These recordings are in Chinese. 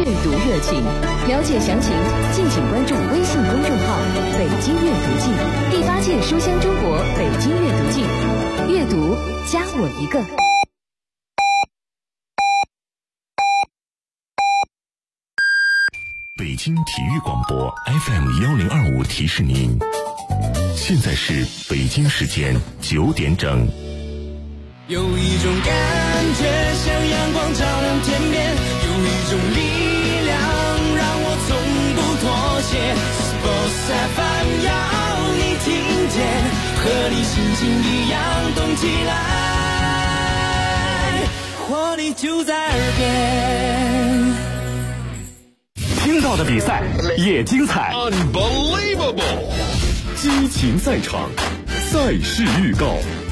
读热情。了解详情，敬请关注微信公众号“北京阅读季”，第8届书香中国北京阅读季，阅读加我一个。 北京体育广播 FM1025提示您，现在是北京时间9点整。 有一种感觉像阳光照亮天边，有一种力量让我从不妥协。Sports FM 要你听见，和你心情一样动起来，活力就在耳边。 听到的比赛也精彩 Unbelievable 激情赛场，赛事预告。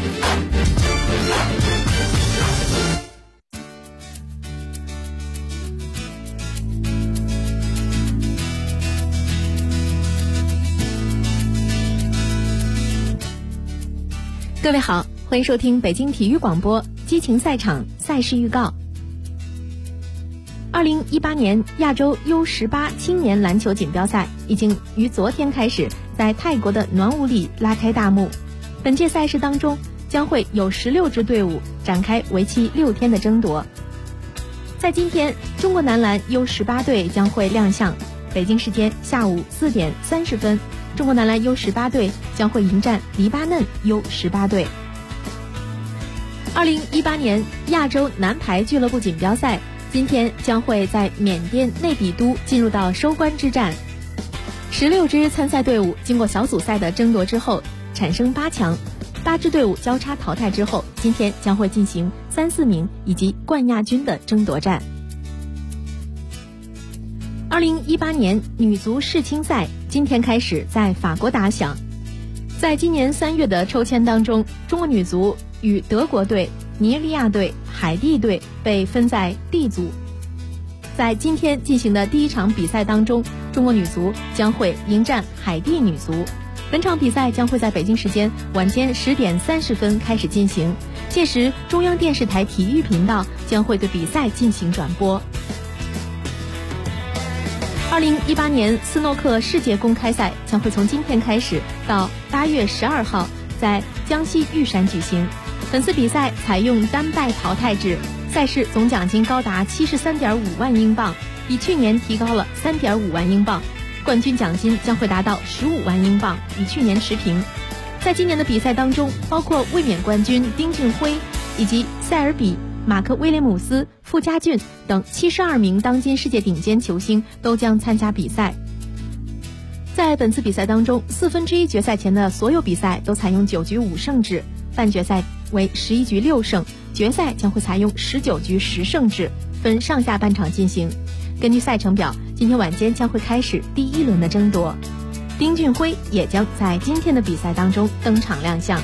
各位好，欢迎收听北京体育广播激情赛场赛事预告。2018年亚洲 U18 青年篮球锦标赛已经于昨天开始在泰国的暖武里拉开大幕。本届赛事当中将会有16支队伍展开为期6天的争夺。在今天，中国男篮 U18 队将会亮相，北京时间下午4点30分，中国男篮 U18 队将会迎战黎巴嫩 U18 队。2018年亚洲男排俱乐部锦标赛今天将会在缅甸内比都进入到收官之战。16支参赛队伍经过小组赛的争夺之后产生8强，8支队伍交叉淘汰之后，今天将会进行3、4名以及冠亚军的争夺战。2018年女足世青赛今天开始在法国打响。在今年3月的抽签当中，中国女足与德国队、尼日利亚队、海地队被分在 D 组。在今天进行的第一场比赛当中，中国女足将会迎战海地女足。本场比赛将会在北京时间晚间10点30分开始进行，届时中央电视台体育频道将会对比赛进行转播。2018年斯诺克世界公开赛将会从今天开始到8月12号在江西玉山举行。本次比赛采用单败淘汰制，赛事总奖金高达73.5万英镑，比去年提高了3.5万英镑，冠军奖金将会达到15万英镑，与去年持平。在今年的比赛当中，包括卫冕冠军丁俊晖以及塞尔比、马克威廉姆斯、傅家俊等72名当今世界顶尖球星都将参加比赛。在本次比赛当中，1/4决赛前的所有比赛都采用9局5胜制，半决赛为11局6胜，决赛将会采用19局10胜制，分上下半场进行。根据赛程表，今天晚间将会开始第1轮的争夺，丁俊晖也将在今天的比赛当中登场亮相。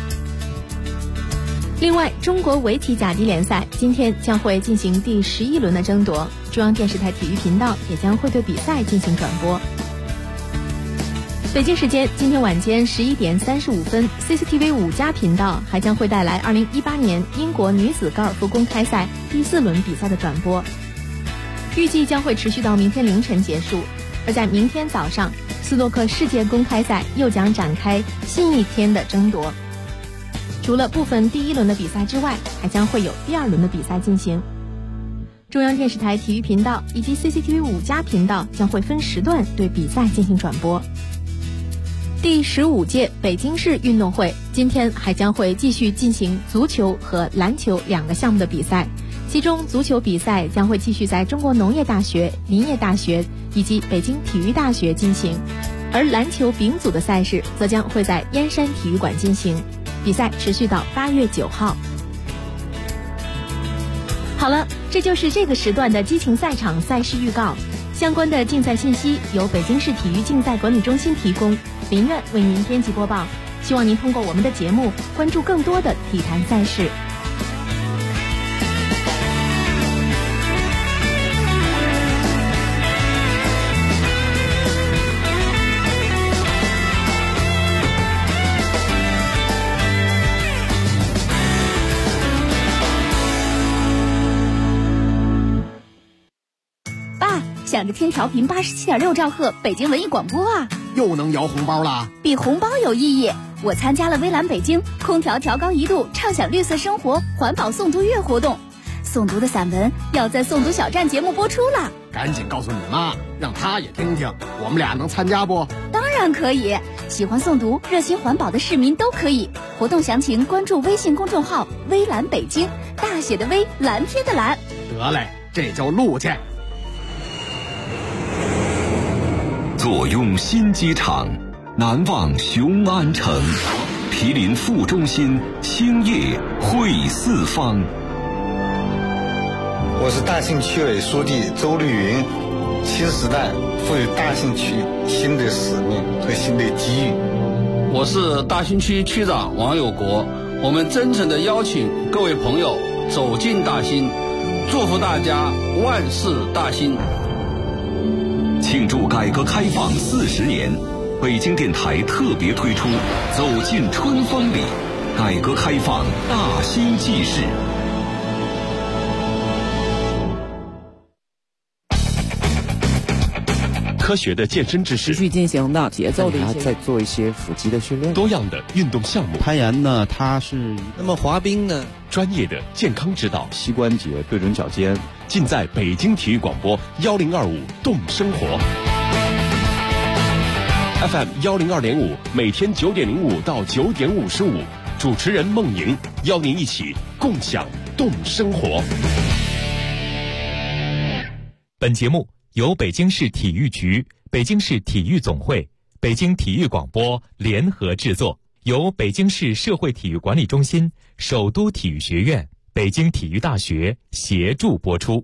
另外，中国围棋甲级联赛今天将会进行第11轮的争夺，中央电视台体育频道也将会对比赛进行转播。北京时间今天晚间11点35分 ，CCTV 5+频道还将会带来2018年英国女子高尔夫公开赛第4轮比赛的转播，预计将会持续到明天凌晨结束。而在明天早上，斯诺克世界公开赛又将展开新一天的争夺。除了部分第1轮的比赛之外，还将会有第2轮的比赛进行。中央电视台体育频道以及 CCTV 5+频道将会分时段对比赛进行转播。第15届北京市运动会今天还将会继续进行足球和篮球2个项目的比赛，其中足球比赛将会继续在中国农业大学、林业大学以及北京体育大学进行，而篮球丙组的赛事则将会在燕山体育馆进行，比赛持续到8月9号。好了，这就是这个时段的激情赛场赛事预告。相关的竞赛信息由北京市体育竞赛管理中心提供，林苑为您编辑播报。希望您通过我们的节目关注更多的体坛赛事。 想着听调频87.6兆赫北京文艺广播啊， 又能摇红包了。 比红包有意义，我参加了微蓝北京空调调高1度畅享绿色生活环保诵读月活动，诵读的散文要在诵读小站节目播出了。 赶紧告诉你妈，让她也听听，我们俩能参加不？ 当然可以，喜欢诵读热心环保的市民都可以。活动详情关注微信公众号微蓝北京，大写的微，蓝天的蓝。 得嘞，这就录去。 坐拥新机场，难忘雄安城，毗邻副中心，兴业汇四方。 我是大兴区委书记周绿云，新时代赋予大兴区新的使命和新的机遇。 我是大兴区区长王有国，我们真诚地邀请各位朋友走进大兴，祝福大家万事大兴。 庆祝改革开放40年，北京电台特别推出《走进春风里》，改革开放大兴纪事。科学的健身知识， 持续进行的节奏的一些，再做一些腹肌的训练， 多样的运动项目。 攀岩呢，它是那么滑冰呢， 专业的健康指导， 膝关节对准脚尖， 尽在北京体育广播1025动生活 FM 102.5，每天9点05到9点55，主持人孟莹邀您一起共享动生活。 本节目由北京市体育局、北京市体育总会、北京体育广播联合制作，由北京市社会体育管理中心、首都体育学院、北京体育大学协助播出。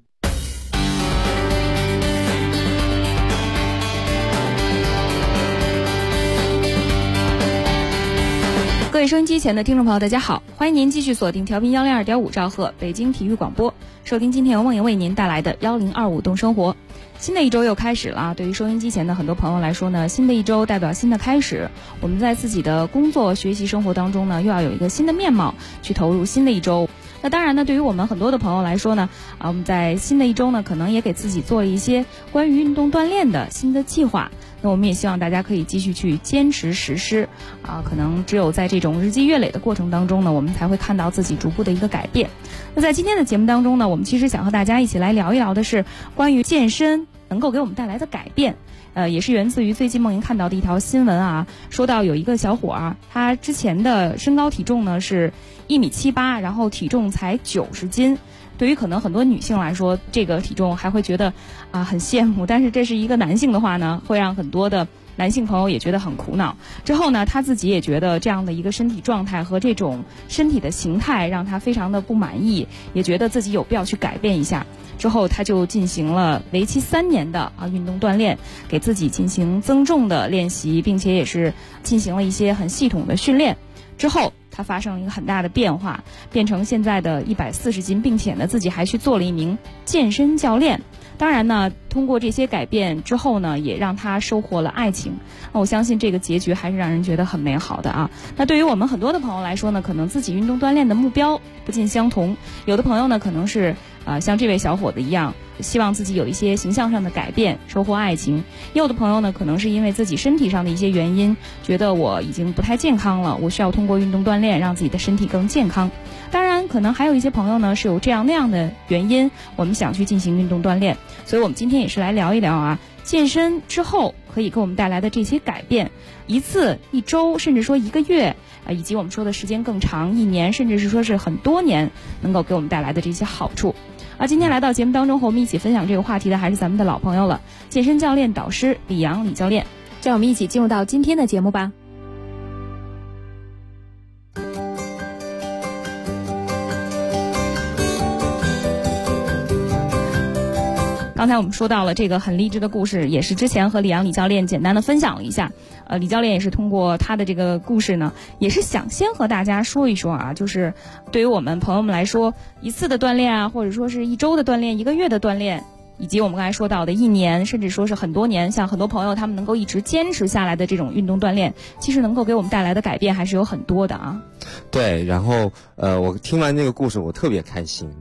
各位收音机前的听众朋友，大家好，欢迎您继续锁定调频102.5兆赫北京体育广播，收听今天由孟莹为您带来的1025动生活。新的一周又开始了，对于收音机前的很多朋友来说呢，新的一周代表新的开始，我们在自己的工作、学习、生活当中呢，又要有一个新的面貌去投入新的一周。那当然呢，对于我们很多的朋友来说呢，我们在新的一周呢，可能也给自己做了一些关于运动锻炼的新的计划。那我们也希望大家可以继续去坚持实施可能只有在这种日积月累的过程当中呢，我们才会看到自己逐步的一个改变。那在今天的节目当中呢，我们其实想和大家一起来聊一聊的是关于健身能够给我们带来的改变。也是源自于最近梦莹看到的一条新闻啊，说到有一个小伙他之前的身高体重呢是1.78米，然后体重才90斤。对于可能很多女性来说，这个体重还会觉得很羡慕，但是这是一个男性的话呢，会让很多的男性朋友也觉得很苦恼。之后呢，他自己也觉得这样的一个身体状态和这种身体的形态让他非常的不满意，也觉得自己有必要去改变一下。之后他就进行了为期3年的运动锻炼，给自己进行增重的练习，并且也是进行了一些很系统的训练。之后他发生了一个很大的变化，变成现在的140斤，并且呢自己还去做了一名健身教练。当然呢，通过这些改变之后呢，也让他收获了爱情。那我相信这个结局还是让人觉得很美好的啊。那对于我们很多的朋友来说呢，可能自己运动锻炼的目标不尽相同。有的朋友呢，可能是像这位小伙子一样，希望自己有一些形象上的改变，收获爱情。也有的朋友呢，可能是因为自己身体上的一些原因，觉得我已经不太健康了，我需要通过运动锻炼让自己的身体更健康。当然可能还有一些朋友呢是有这样那样的原因，我们想去进行运动锻炼。所以我们今天也是来聊一聊健身之后可以给我们带来的这些改变，一次、一周，甚至说1个月以及我们说的时间更长1年，甚至是说是很多年能够给我们带来的这些好处。今天来到节目当中和我们一起分享这个话题的还是咱们的老朋友了，健身教练导师李阳李教练。就让我们一起进入到今天的节目吧。刚才我们说到了这个很励志的故事，也是之前和李阳李教练简单的分享了一下。李教练也是通过他的这个故事呢，也是想先和大家说一说就是对于我们朋友们来说，一次的锻炼或者说是1周的锻炼、1个月的锻炼，以及我们刚才说到的1年，甚至说是很多年，像很多朋友他们能够一直坚持下来的这种运动锻炼，其实能够给我们带来的改变还是有很多的啊。 对，然后我听完这个故事我特别开心，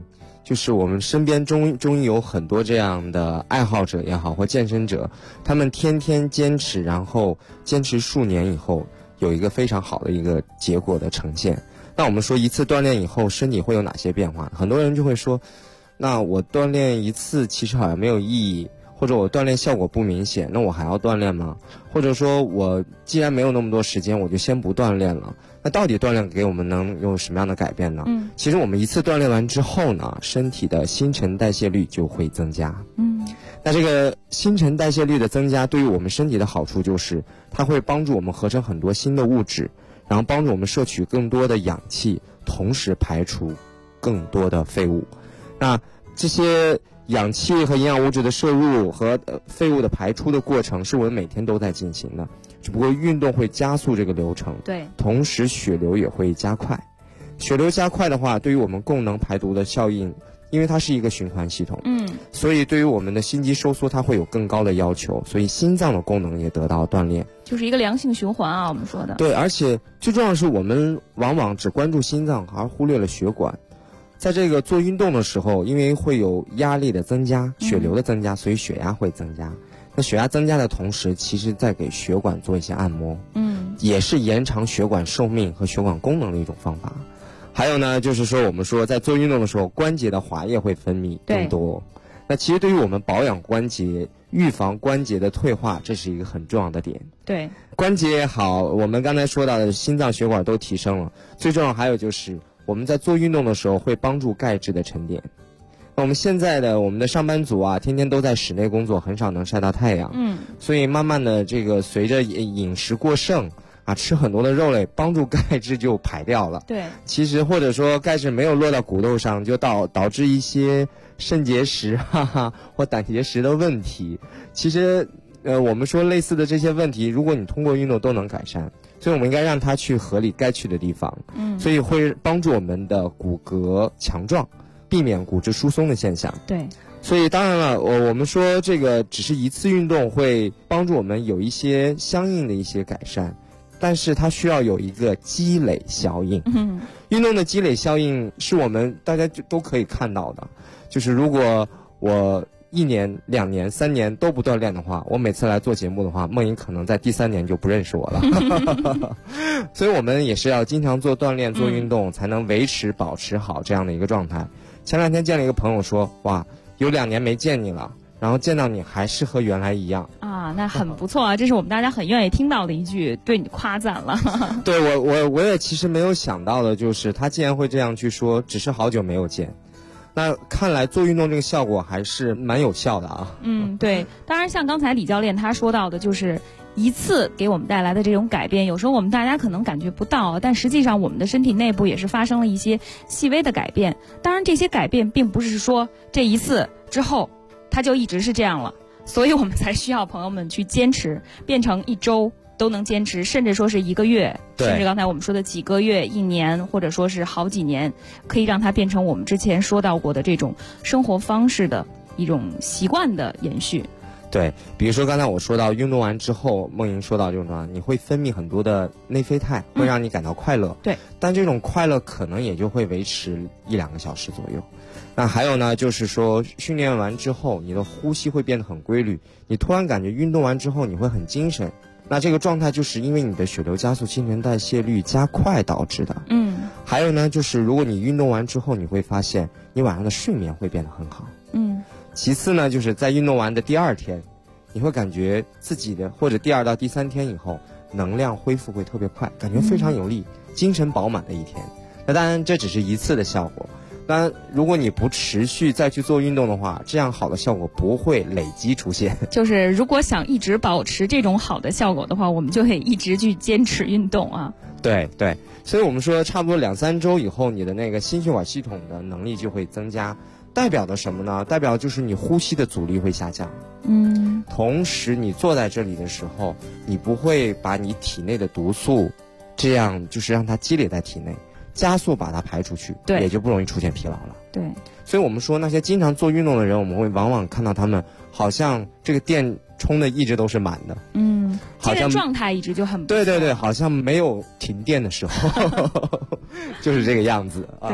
就是我们身边终于有很多这样的爱好者也好或健身者，他们天天坚持，然后坚持数年以后有一个非常好的一个结果的呈现。那我们说一次锻炼以后身体会有哪些变化？很多人就会说，那我锻炼一次其实好像没有意义，或者我锻炼效果不明显，那我还要锻炼吗？或者说我既然没有那么多时间，我就先不锻炼了。那到底锻炼给我们能有什么样的改变呢？其实我们一次锻炼完之后呢，身体的新陈代谢率就会增加。那这个新陈代谢率的增加对于我们身体的好处就是它会帮助我们合成很多新的物质，然后帮助我们摄取更多的氧气，同时排除更多的废物。那这些氧气和营养物质的摄入和废物的排出的过程是我们每天都在进行的，只不过运动会加速这个流程， 对， 同时血流也会加快。血流加快的话，对于我们供能排毒的效应，因为它是一个循环系统，所以对于我们的心肌收缩它会有更高的要求，所以心脏的功能也得到锻炼， 就是一个良性循环啊，我们说的。 对，而且最重要的是我们往往只关注心脏而忽略了血管。在这个做运动的时候，因为会有压力的增加，血流的增加，所以血压会增加。那血压增加的同时，其实在给血管做一些按摩，也是延长血管寿命和血管功能的一种方法。还有呢，就是说我们说在做运动的时候，关节的滑液会分泌更多。那其实对于我们保养关节、预防关节的退化，这是一个很重要的点。 对， 关节也好，我们刚才说到的心脏血管都提升了，最重要还有就是我们在做运动的时候会帮助钙质的沉淀。那我们现在的我们的上班族啊，天天都在室内工作，很少能晒到太阳，所以慢慢的这个随着饮食过剩啊，吃很多的肉类，帮助钙质就排掉了。 对， 其实或者说钙质没有落到骨头上，就导致一些肾结石或胆结石的问题。其实我们说类似的这些问题，如果你通过运动都能改善，所以我们应该让它去合理该去的地方。所以会帮助我们的骨骼强壮，避免骨质疏松的现象。 对， 所以当然了，我们说这个只是一次运动会帮助我们有一些相应的一些改善，但是它需要有一个积累效应。运动的积累效应是我们大家就都可以看到的，就是如果我1年、2年、3年都不锻炼的话，我每次来做节目的话，梦莹可能在第3年就不认识我了。所以我们也是要经常做锻炼、做运动，才能保持好这样的一个状态。前2天见了一个朋友说，哇，有2年没见你了，然后见到你还是和原来一样啊，那很不错啊，这是我们大家很愿意听到的一句对你夸赞了。 对，我也其实没有想到的就是他竟然会这样去说，只是好久没有见。那看来做运动这个效果还是蛮有效的啊。 对，当然像刚才李教练他说到的，就是一次给我们带来的这种改变，有时候我们大家可能感觉不到，但实际上我们的身体内部也是发生了一些细微的改变。当然这些改变并不是说这一次之后它就一直是这样了，所以我们才需要朋友们去坚持，变成1周都能坚持，甚至说是1个月，甚至刚才我们说的几个月、1年，或者说是好几年，可以让它变成我们之前说到过的这种生活方式的一种习惯的延续。 对，比如说刚才我说到运动完之后，梦莹说到这种你会分泌很多的内啡肽，会让你感到快乐。 对， 但这种快乐可能也就会维持1-2个小时左右。那还有呢，就是说训练完之后，你的呼吸会变得很规律，你突然感觉运动完之后你会很精神。那这个状态就是因为你的血流加速、新陈代谢率加快导致的。还有呢，就是如果你运动完之后，你会发现你晚上的睡眠会变得很好。其次呢，就是在运动完的第2天，你会感觉自己的或者第2到第3天以后，能量恢复会特别快，感觉非常有力，精神饱满的一天。那当然这只是一次的效果。当然，如果你不持续再去做运动的话，这样好的效果不会累积出现。 就是如果想一直保持这种好的效果的话，我们就得一直去坚持运动啊。 对，所以我们说差不多2-3周以后，你的那个心血管系统的能力就会增加，代表的什么呢？代表就是你呼吸的阻力会下降。同时你坐在这里的时候，你不会把你体内的毒素这样就是让它积累在体内，加速把它排出去，也就不容易出现疲劳了。 对， 所以我们说那些经常做运动的人，我们会往往看到他们好像这个电充的一直都是满的， 好像状态一直就很不错。 对，好像没有停电的时候，就是这个样子啊。 对，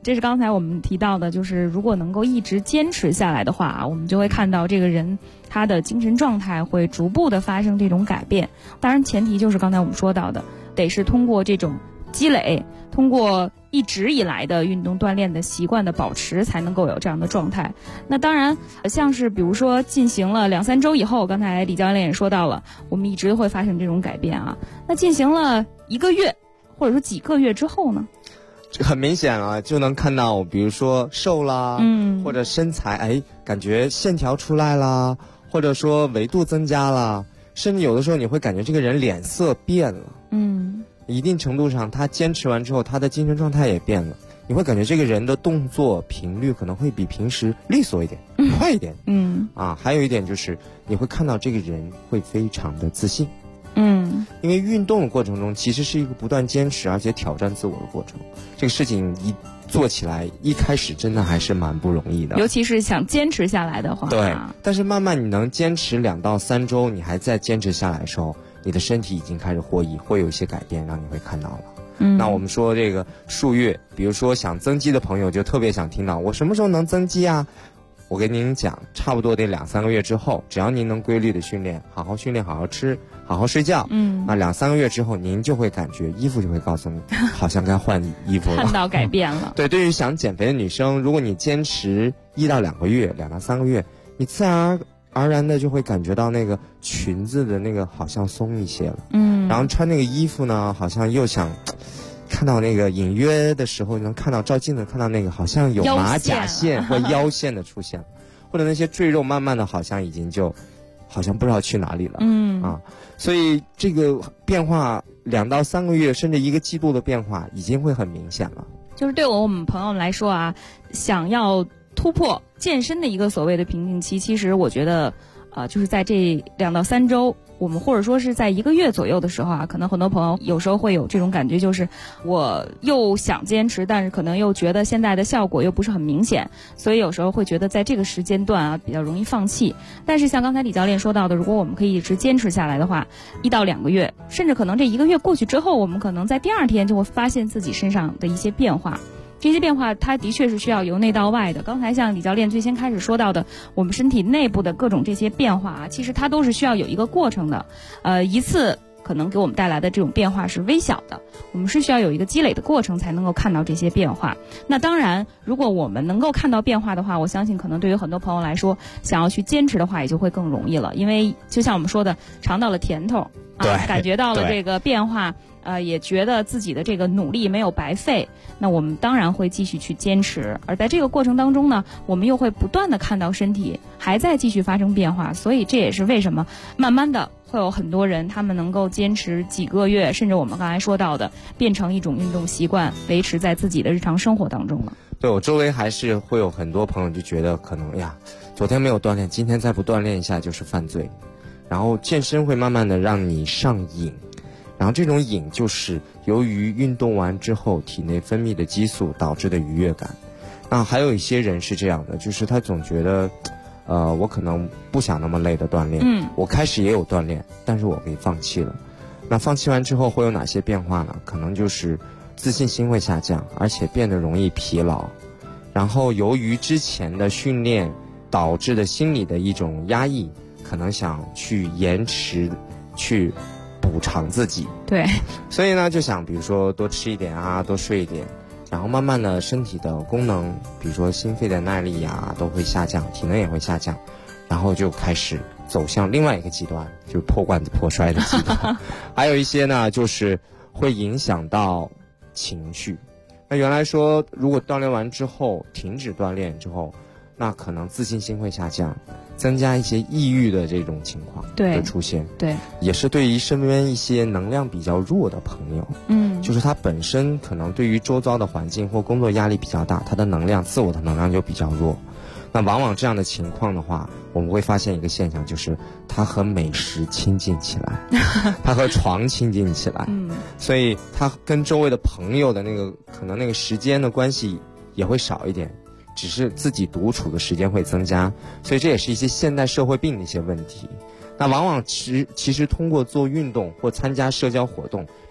这是刚才我们提到的，就是如果能够一直坚持下来的话，我们就会看到这个人他的精神状态会逐步的发生这种改变。当然前提就是刚才我们说到的，得是通过这种积累，通过一直以来的运动锻炼的习惯的保持，才能够有这样的状态。那当然像是比如说进行了2-3周以后，刚才李教练也说到了，我们一直会发生这种改变啊。那进行了1个月或者说几个月之后呢， 这很明显了，就能看到比如说瘦啦，或者身材感觉线条出来啦，或者说维度增加了，甚至有的时候你会感觉这个人脸色变了，一定程度上他坚持完之后他的精神状态也变了，你会感觉这个人的动作频率可能会比平时利索一点，快一点，还有一点就是你会看到这个人会非常的自信，因为运动的过程中其实是一个不断坚持而且挑战自我的过程，这个事情一做起来一开始真的还是蛮不容易的， 尤其是想坚持下来的话， 对，但是慢慢你能坚持2到3周，你还在坚持下来的时候，你的身体已经开始会有一些改变，让你会看到了。那我们说这个数月，比如说想增肌的朋友就特别想听到我什么时候能增肌啊？我跟您讲，差不多得2-3个月之后，只要您能规律的训练，好好训练，好好吃，好好睡觉，那2-3个月之后，您就会感觉衣服就会告诉你，好像该换衣服了， 看到改变了。 对，对于想减肥的女生，如果你坚持1到2个月，2到3个月，你自然而然的就会感觉到那个裙子的那个好像松一些了，然后穿那个衣服呢，好像又想看到那个隐约的时候，能看到照镜子看到那个好像有马甲线或腰线的出现，或者那些赘肉慢慢的好像已经就好像不知道去哪里了，所以这个变化2到3个月甚至1个季度的变化已经会很明显了。 就是对我们朋友来说啊，想要突破健身的一个所谓的瓶颈期，其实我觉得就是在这2到3周，我们或者说是在1个月左右的时候啊，可能很多朋友有时候会有这种感觉，就是我又想坚持，但是可能又觉得现在的效果又不是很明显，所以有时候会觉得在这个时间段啊比较容易放弃。但是像刚才李教练说到的，如果我们可以一直坚持下来的话，1到2个月，甚至可能这1个月过去之后，我们可能在第2天就会发现自己身上的一些变化。这些变化它的确是需要由内到外的。刚才像李教练最先开始说到的，我们身体内部的各种这些变化啊，其实它都是需要有一个过程的。一次可能给我们带来的这种变化是微小的，我们是需要有一个积累的过程才能够看到这些变化。那当然，如果我们能够看到变化的话，我相信可能对于很多朋友来说，想要去坚持的话也就会更容易了。因为就像我们说的，尝到了甜头，感觉到了这个变化，也觉得自己的这个努力没有白费，那我们当然会继续去坚持。而在这个过程当中呢，我们又会不断的看到身体还在继续发生变化，所以这也是为什么慢慢的会有很多人他们能够坚持几个月，甚至我们刚才说到的变成一种运动习惯，维持在自己的日常生活当中了。 对，我周围还是会有很多朋友就觉得可能昨天没有锻炼，今天再不锻炼一下就是犯罪，然后健身会慢慢的让你上瘾，然后这种瘾就是由于运动完之后体内分泌的激素导致的愉悦感。那还有一些人是这样的，就是他总觉得我可能不想那么累的锻炼，我开始也有锻炼，但是我给放弃了。那放弃完之后会有哪些变化呢？可能就是自信心会下降，而且变得容易疲劳，然后由于之前的训练导致的心理的一种压抑，可能想去延迟去补偿自己， 对， 所以呢就想比如说多吃一点啊，多睡一点，然后慢慢的身体的功能，比如说心肺的耐力呀都会下降，体能也会下降，然后就开始走向另外一个极端，就是破罐子破摔的极端。还有一些呢就是会影响到情绪。那原来说如果锻炼完之后停止锻炼之后，那可能自信心会下降，增加一些抑郁的这种情况的出现。 对， 也是对于身边一些能量比较弱的朋友，就是他本身可能对于周遭的环境或工作压力比较大，他的能量自我的能量就比较弱。那往往这样的情况的话，我们会发现一个现象，就是他和美食亲近起来，他和床亲近起来，所以他跟周围的朋友的那个可能那个时间的关系也会少一点，只是自己独处的时间会增加，所以这也是一些现代社会病的一些问题。那往往其实通过做运动或参加社交活动，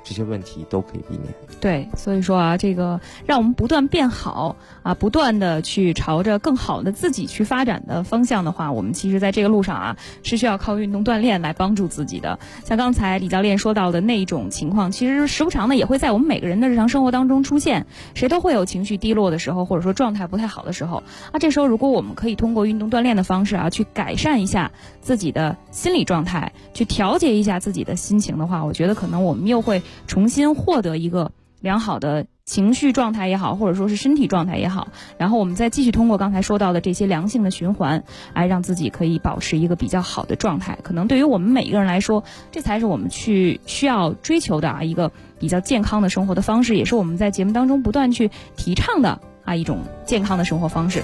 这些问题都可以避免。 对，所以说啊，这个让我们不断变好啊，不断的去朝着更好的自己去发展的方向的话，我们其实在这个路上啊，是需要靠运动锻炼来帮助自己的。像刚才李教练说到的那种情况，其实时不常的也会在我们每个人的日常生活当中出现，谁都会有情绪低落的时候，或者说状态不太好的时候啊。这时候如果我们可以通过运动锻炼的方式啊，去改善一下自己的心理状态，去调节一下自己的心情的话，我觉得可能我们又会重新获得一个良好的情绪状态也好，或者说是身体状态也好，然后我们再继续通过刚才说到的这些良性的循环，来让自己可以保持一个比较好的状态。可能对于我们每一个人来说，这才是我们需要追求的啊，一个比较健康的生活的方式，也是我们在节目当中不断去提倡的啊一种健康的生活方式。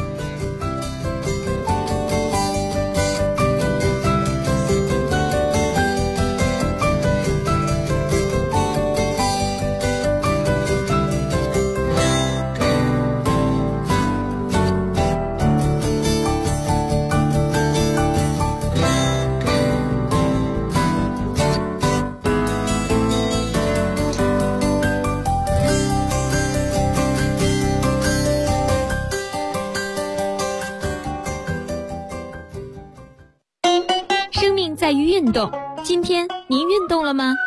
在于运动。今天您运动了吗？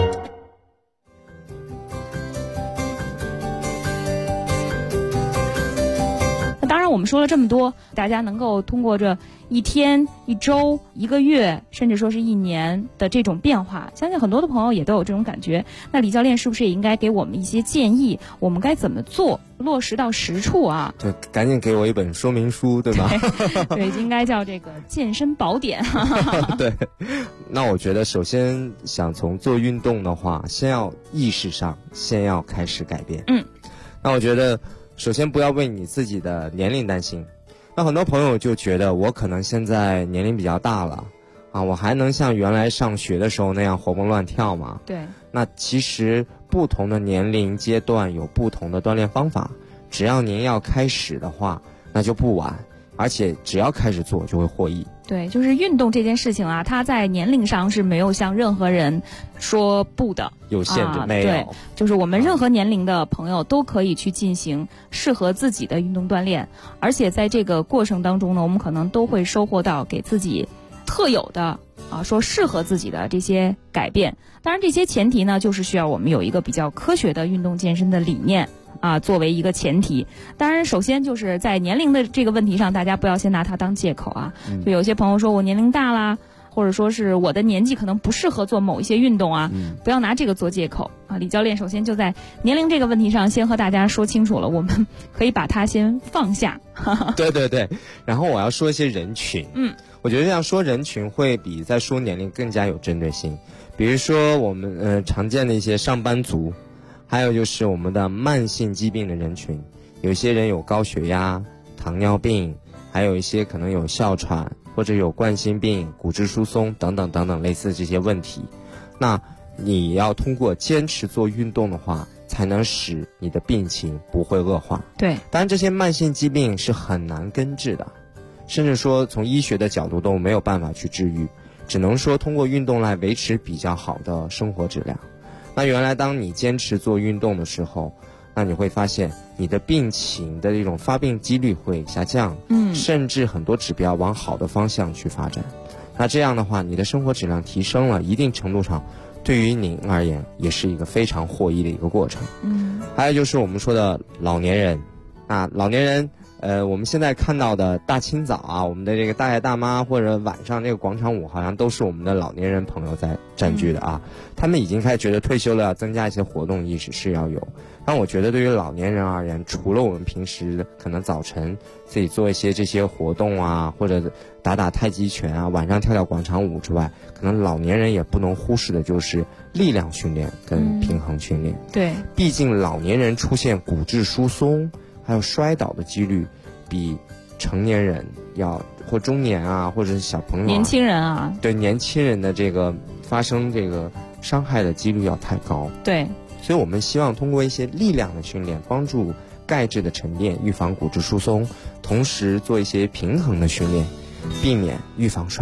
那当然我们说了这么多，大家能够通过这一天、一周、一个月，甚至说是一年的这种变化，相信很多的朋友也都有这种感觉。那李教练是不是也应该给我们一些建议，我们该怎么做，落实到实处啊？ 对，赶紧给我一本说明书，对吧？ 对，应该叫这个健身宝典。 对，那我觉得首先想从做运动的话，先要意识上先要开始改变。那我觉得首先不要为你自己的年龄担心。那很多朋友就觉得我可能现在年龄比较大了啊，我还能像原来上学的时候那样活蹦乱跳吗？ 对。 那其实不同的年龄阶段有不同的锻炼方法，只要您要开始的话，那就不晚，而且只要开始做就会获益。 对，就是运动这件事情啊，它在年龄上是没有向任何人说不的， 有限制，没有。 对，就是我们任何年龄的朋友都可以去进行适合自己的运动锻炼，而且在这个过程当中呢，我们可能都会收获到给自己特有的说适合自己的这些改变。当然这些前提呢，就是需要我们有一个比较科学的运动健身的理念作为一个前提。当然首先就是在年龄的这个问题上，大家不要先拿它当借口啊。就有些朋友说我年龄大啦，或者说是我的年纪可能不适合做某一些运动啊，不要拿这个做借口啊。李教练首先就在年龄这个问题上先和大家说清楚了，我们可以把它先放下。 对对对，然后我要说一些人群。我觉得这样说人群会比在说年龄更加有针对性。比如说我们常见的一些上班族，还有就是我们的慢性疾病的人群，有一些人有高血压、糖尿病，还有一些可能有哮喘，或者有冠心病、骨质疏松等等等等类似这些问题。那你要通过坚持做运动的话，才能使你的病情不会恶化。 对， 当然这些慢性疾病是很难根治的，甚至说从医学的角度都没有办法去治愈，只能说通过运动来维持比较好的生活质量。那原来当你坚持做运动的时候，那你会发现你的病情的这种发病几率会下降，甚至很多指标往好的方向去发展。那这样的话，你的生活质量提升了，一定程度上对于您而言也是一个非常获益的一个过程。还有就是我们说的老年人，老年人我们现在看到的大清早啊，我们的这个大爷大妈或者晚上这个广场舞，好像都是我们的老年人朋友在占据的啊。他们已经开始觉得退休了要增加一些活动意识是要有。但我觉得对于老年人而言，除了我们平时可能早晨自己做一些这些活动啊，或者打打太极拳啊，晚上跳跳广场舞之外，可能老年人也不能忽视的就是力量训练跟平衡训练。 对， 毕竟老年人出现骨质疏松还有摔倒的几率比成年人或中年啊，或者是小朋友年轻人啊， 对年轻人的这个发生这个伤害的几率要太高。 对， 所以我们希望通过一些力量的训练，帮助钙质的沉淀，预防骨质疏松，同时做一些平衡的训练，避免预防摔倒。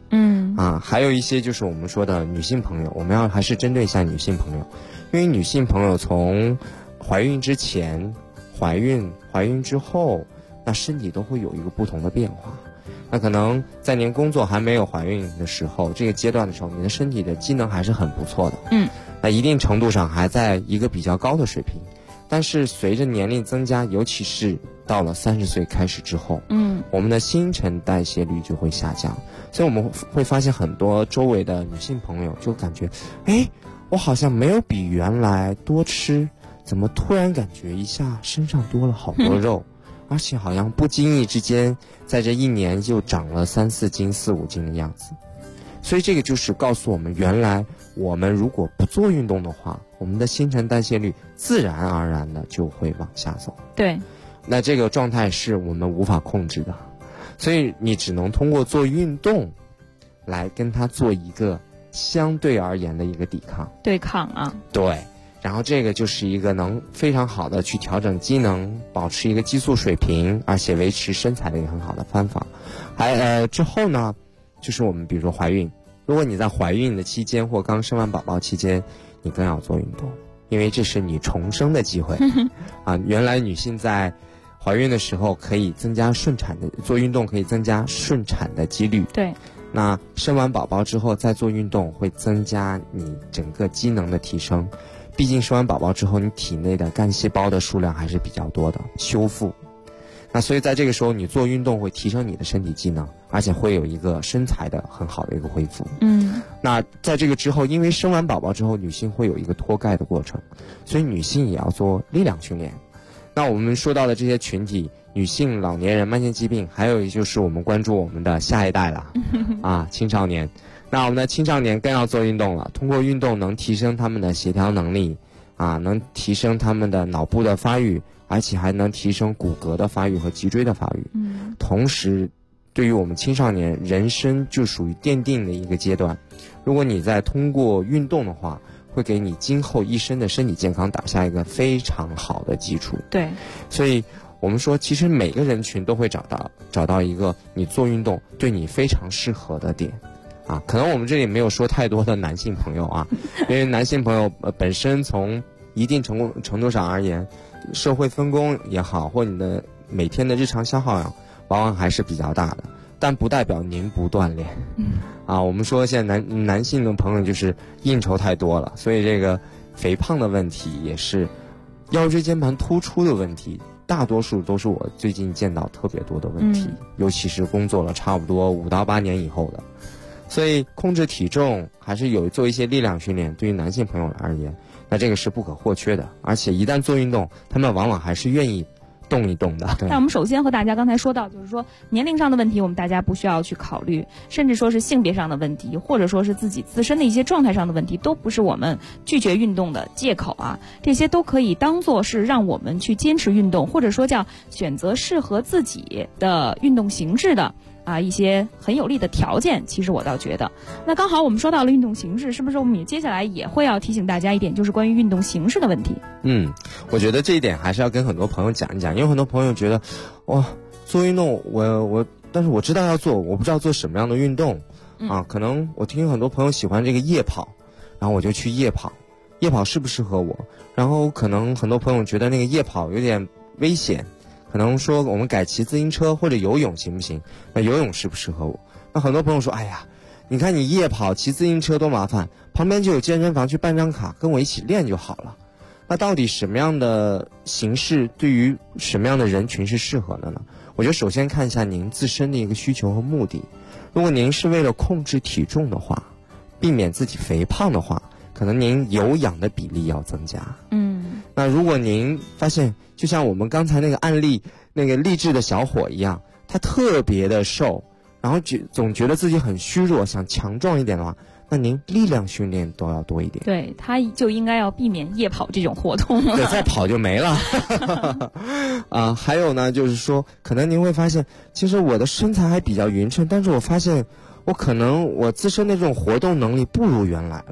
还有一些就是我们说的女性朋友，我们要还是针对一下女性朋友，因为女性朋友从怀孕之前、怀孕之后，那身体都会有一个不同的变化。那可能在您工作还没有怀孕的时候，这个阶段的时候，你的身体的机能还是很不错的，那一定程度上还在一个比较高的水平。但是随着年龄增加，尤其是到了30岁开始之后，我们的新陈代谢率就会下降，所以我们会发现很多周围的女性朋友就感觉，我好像没有比原来多吃，怎么突然感觉一下身上多了好多肉，而且好像不经意之间，在这1年就长了3、4斤、4、5斤的样子。所以这个就是告诉我们，原来我们如果不做运动的话，我们的新陈代谢率自然而然的就会往下走。 对， 那这个状态是我们无法控制的，所以你只能通过做运动来跟它做一个相对而言的一个对抗啊。对，然后这个就是一个能非常好的去调整机能，保持一个激素水平，而且维持身材的一个很好的方法。之后呢，就是我们比如说怀孕，如果你在怀孕的期间或刚生完宝宝期间，你更要做运动，因为这是你重生的机会原来女性在怀孕的时候可以增加顺产的，做运动可以增加顺产的几率。 对， 那生完宝宝之后再做运动会增加你整个机能的提升，毕竟生完宝宝之后你体内的干细胞的数量还是比较多的，修复。那所以在这个时候你做运动会提升你的身体机能，而且会有一个身材的很好的一个恢复。那在这个之后，因为生完宝宝之后女性会有一个脱钙的过程，所以女性也要做力量训练。那我们说到的这些群体，女性、老年人、慢性疾病，还有就是我们关注我们的下一代了青少年。那我们的青少年更要做运动了，通过运动能提升他们的协调能力能提升他们的脑部的发育，而且还能提升骨骼的发育和脊椎的发育。同时对于我们青少年，人生就属于奠定的一个阶段，如果你在通过运动的话，会给你今后一生的身体健康打下一个非常好的基础。 对， 所以我们说其实每个人群都会找到一个你做运动对你非常适合的点可能我们这里没有说太多的男性朋友因为男性朋友本身从一定程度上而言，社会分工也好，或你的每天的日常消耗往往还是比较大的，但不代表您不锻炼我们说现在男性的朋友就是应酬太多了，所以这个肥胖的问题也是腰椎间盘突出的问题，大多数都是我最近见到特别多的问题，尤其是工作了差不多5到8年以后的。所以控制体重还是做一些力量训练，对于男性朋友而言，那这个是不可或缺的，而且一旦做运动，他们往往还是愿意动一动的。 那我们首先和大家刚才说到，就是说年龄上的问题，我们大家不需要去考虑，甚至说是性别上的问题，或者说是自己自身的一些状态上的问题，都不是我们拒绝运动的借口这些都可以当做是让我们去坚持运动，或者说叫选择适合自己的运动形式的一些很有利的条件。其实我倒觉得，那刚好我们说到了运动形式，是不是我们也接下来也会要提醒大家一点，就是关于运动形式的问题？ 我觉得这一点还是要跟很多朋友讲一讲，因为很多朋友觉得做运动但是我知道要做，我不知道做什么样的运动可能我听很多朋友喜欢这个夜跑，然后我就去夜跑适不适合我？然后可能很多朋友觉得那个夜跑有点危险，可能说我们改骑自行车或者游泳行不行？那游泳适不适合我？那很多朋友说，哎呀，你看你夜跑骑自行车多麻烦，旁边就有健身房，去办张卡跟我一起练就好了。那到底什么样的形式对于什么样的人群是适合的呢？我觉得首先看一下您自身的一个需求和目的。如果您是为了控制体重的话，避免自己肥胖的话，可能您有氧的比例要增加。那如果您发现就像我们刚才那个案例那个励志的小伙一样，他特别的瘦，然后总觉得自己很虚弱，想强壮一点的话，那您力量训练都要多一点。 对，他就应该要避免夜跑这种活动对，再跑就没了还有呢，就是说可能您会发现，其实我的身材还比较匀称，但是我发现我可能我自身的这种活动能力不如原来了，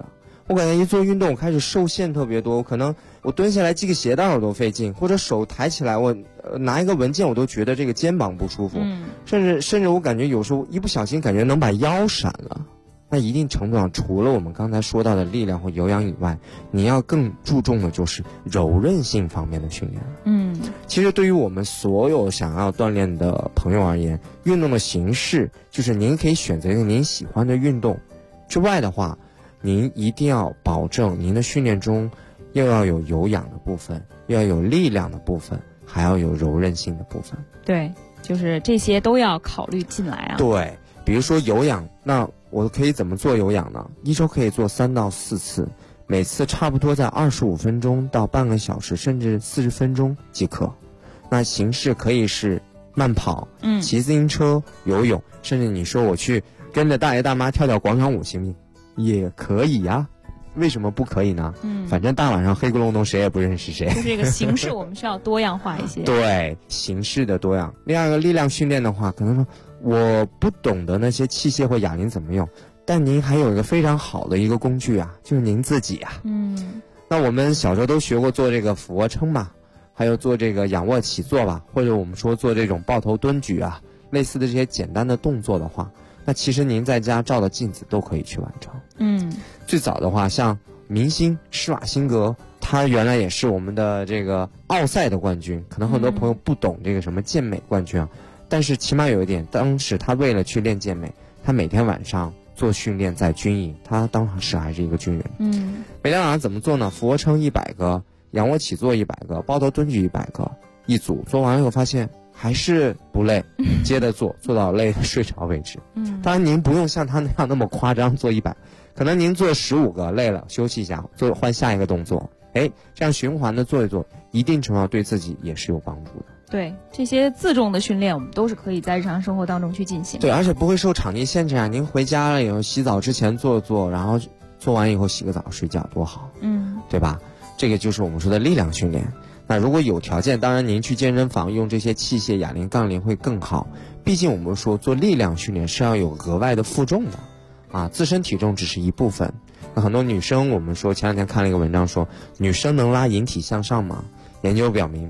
我感觉一做运动，我开始受限特别多，可能我蹲下来系个鞋带我都费劲，或者手抬起来我拿一个文件我都觉得这个肩膀不舒服，甚至我感觉有时候一不小心感觉能把腰闪了。那一定程度上，除了我们刚才说到的力量或有氧以外，你要更注重的就是柔韧性方面的训练。其实对于我们所有想要锻炼的朋友而言，运动的形式就是您可以选择一个您喜欢的运动之外的话，您一定要保证您的训练中又要有有氧的部分，又要有力量的部分，还要有柔韧性的部分。 对，就是这些都要考虑进来啊。 对，比如说有氧，那我可以怎么做有氧呢？一周可以做3到4次，每次差不多在25分钟到半个小时，甚至40分钟即可。那形式可以是慢跑、骑自行车、游泳，甚至你说我去跟着大爷大妈跳跳广场舞行不行？也可以呀。为什么不可以呢？反正大晚上黑咕隆咚谁也不认识谁。 就是这个形式我们需要多样化一些。 对，形式的多样。第二个力量训练的话，可能说我不懂得那些器械或哑铃怎么用，但您还有一个非常好的一个工具啊，就是您自己啊。那我们小时候都学过做这个俯卧撑吧，还有做这个仰卧起坐吧，或者我们说做这种抱头蹲举啊，类似的这些简单的动作的话，那其实您在家照的镜子都可以去完成。最早的话，像明星施瓦辛格，他原来也是我们的这个奥赛的冠军，可能很多朋友不懂这个什么健美冠军啊，但是起码有一点，当时他为了去练健美，他每天晚上做训练在军营，他当时还是一个军人。每天晚上怎么做呢？俯卧撑100个，仰卧起坐100个，抱头蹲举100个，一组做完以后发现还是不累，接着做到累睡着为止。当然您不用像他那样那么夸张做100，可能您做15个累了休息一下，换下一个动作，这样循环的做一做，一定程度上对自己也是有帮助的。 对，这些自重的训练我们都是可以在日常生活当中去进行。 对，而且不会受场地限制啊。您回家了以后洗澡之前做，然后做完以后洗个澡睡觉多好。对吧？这个就是我们说的力量训练。那如果有条件，当然您去健身房用这些器械哑铃杠铃会更好，毕竟我们说做力量训练是要有额外的负重的啊，自身体重只是一部分。那很多女生，我们说前两天看了一个文章说，女生能拉引体向上吗？研究表明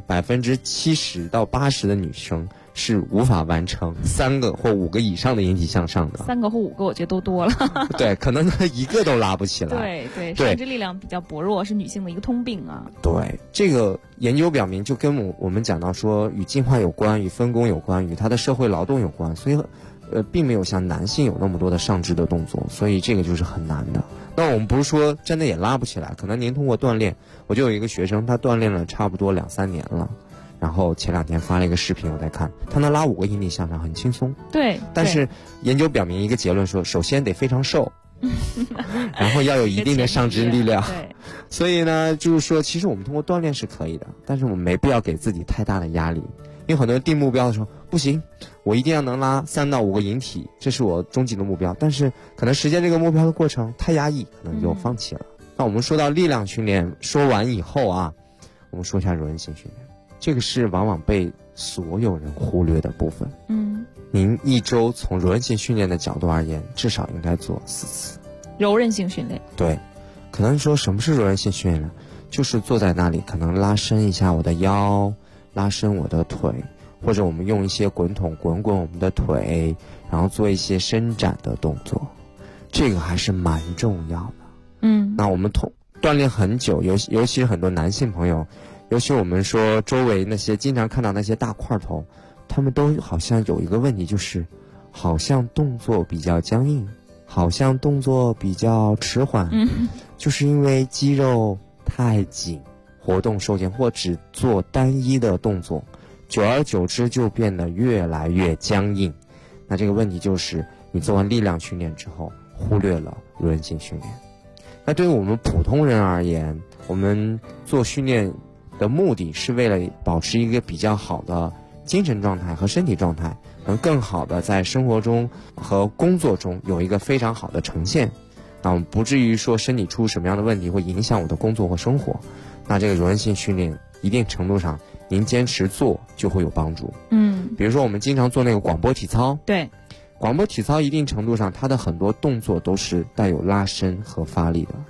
70%到80%的女生是无法完成3个或5个以上的引体向上的。 3个或5个我觉得都多了。 对，可能1个都拉不起来。 对，上肢力量比较薄弱是女性的一个通病啊。 对，这个研究表明就跟我们讲到说与进化有关，与分工有关，与他的社会劳动有关，所以并没有像男性有那么多的上肢的动作，所以这个就是很难的。那我们不是说真的也拉不起来，可能您通过锻炼，我就有一个学生，他锻炼了差不多2-3年了，然后前2天发了一个视频我在看，他能拉5个引体向上很轻松。 对， 但是研究表明一个结论说，首先得非常瘦然后要有一定的上肢力量。 对， 所以呢就是说其实我们通过锻炼是可以的，但是我们没必要给自己太大的压力。因为很多人定目标的时候，不行，我一定要能拉3到5个引体，这是我终极的目标，但是可能实现这个目标的过程太压抑，可能就放弃了。那我们说到力量训练说完以后啊，我们说一下柔韧性训练，这个是往往被所有人忽略的部分。您一周从柔韧性训练的角度而言，至少应该做4次柔韧性训练。 对，可能说什么是柔韧性训练呢？就是坐在那里，可能拉伸一下我的腰，拉伸我的腿，或者我们用一些滚筒滚滚我们的腿，然后做一些伸展的动作，这个还是蛮重要的。那我们锻炼很久，尤其是很多男性朋友，尤其我们说周围那些经常看到那些大块头，他们都好像有一个问题，就是好像动作比较僵硬，好像动作比较迟缓，就是因为肌肉太紧，活动受限，或只做单一的动作，久而久之就变得越来越僵硬。那这个问题就是你做完力量训练之后忽略了柔韧性训练。那对于我们普通人而言，我们做训练的目的是为了保持一个比较好的精神状态和身体状态，能更好的在生活中和工作中有一个非常好的呈现，那我们不至于说身体出什么样的问题会影响我的工作或生活。那这个柔韧性训练一定程度上您坚持做就会有帮助。比如说我们经常做那个广播体操， 对， 广播体操一定程度上它的很多动作都是带有拉伸和发力的，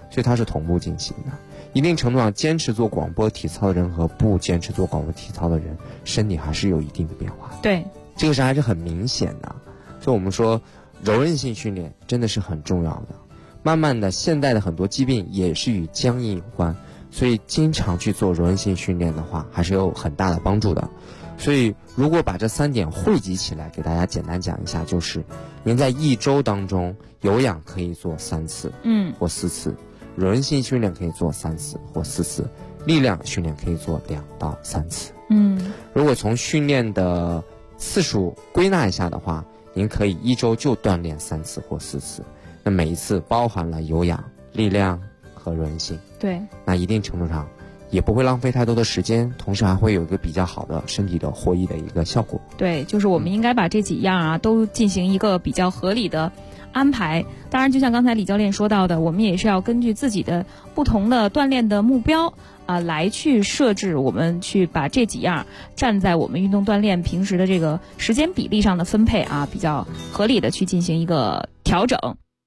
所以它是同步进行的。一定程度上，坚持做广播体操的人和不坚持做广播体操的人，身体还是有一定的变化。 对， 这个是还是很明显的。所以我们说，柔韧性训练真的是很重要的。慢慢的，现代的很多疾病也是与僵硬有关，所以经常去做柔韧性训练的话，还是有很大的帮助的。所以，如果把这3点汇集起来，给大家简单讲一下，就是您在1周当中，有氧可以做3次，或4次。柔韧性训练可以做3次或4次，力量训练可以做2到3次。如果从训练的次数归纳一下的话，您可以1周就锻炼3次或4次，那每一次包含了有氧、力量和柔韧性。 对， 那一定程度上也不会浪费太多的时间，同时还会有一个比较好的身体的活益的一个效果。 对，就是我们应该把这几样啊都进行一个比较合理的安排。当然就像刚才李教练说到的，我们也是要根据自己的不同的锻炼的目标来去设置，我们去把这几样站在我们运动锻炼平时的这个时间比例上的分配比较合理的去进行一个调整。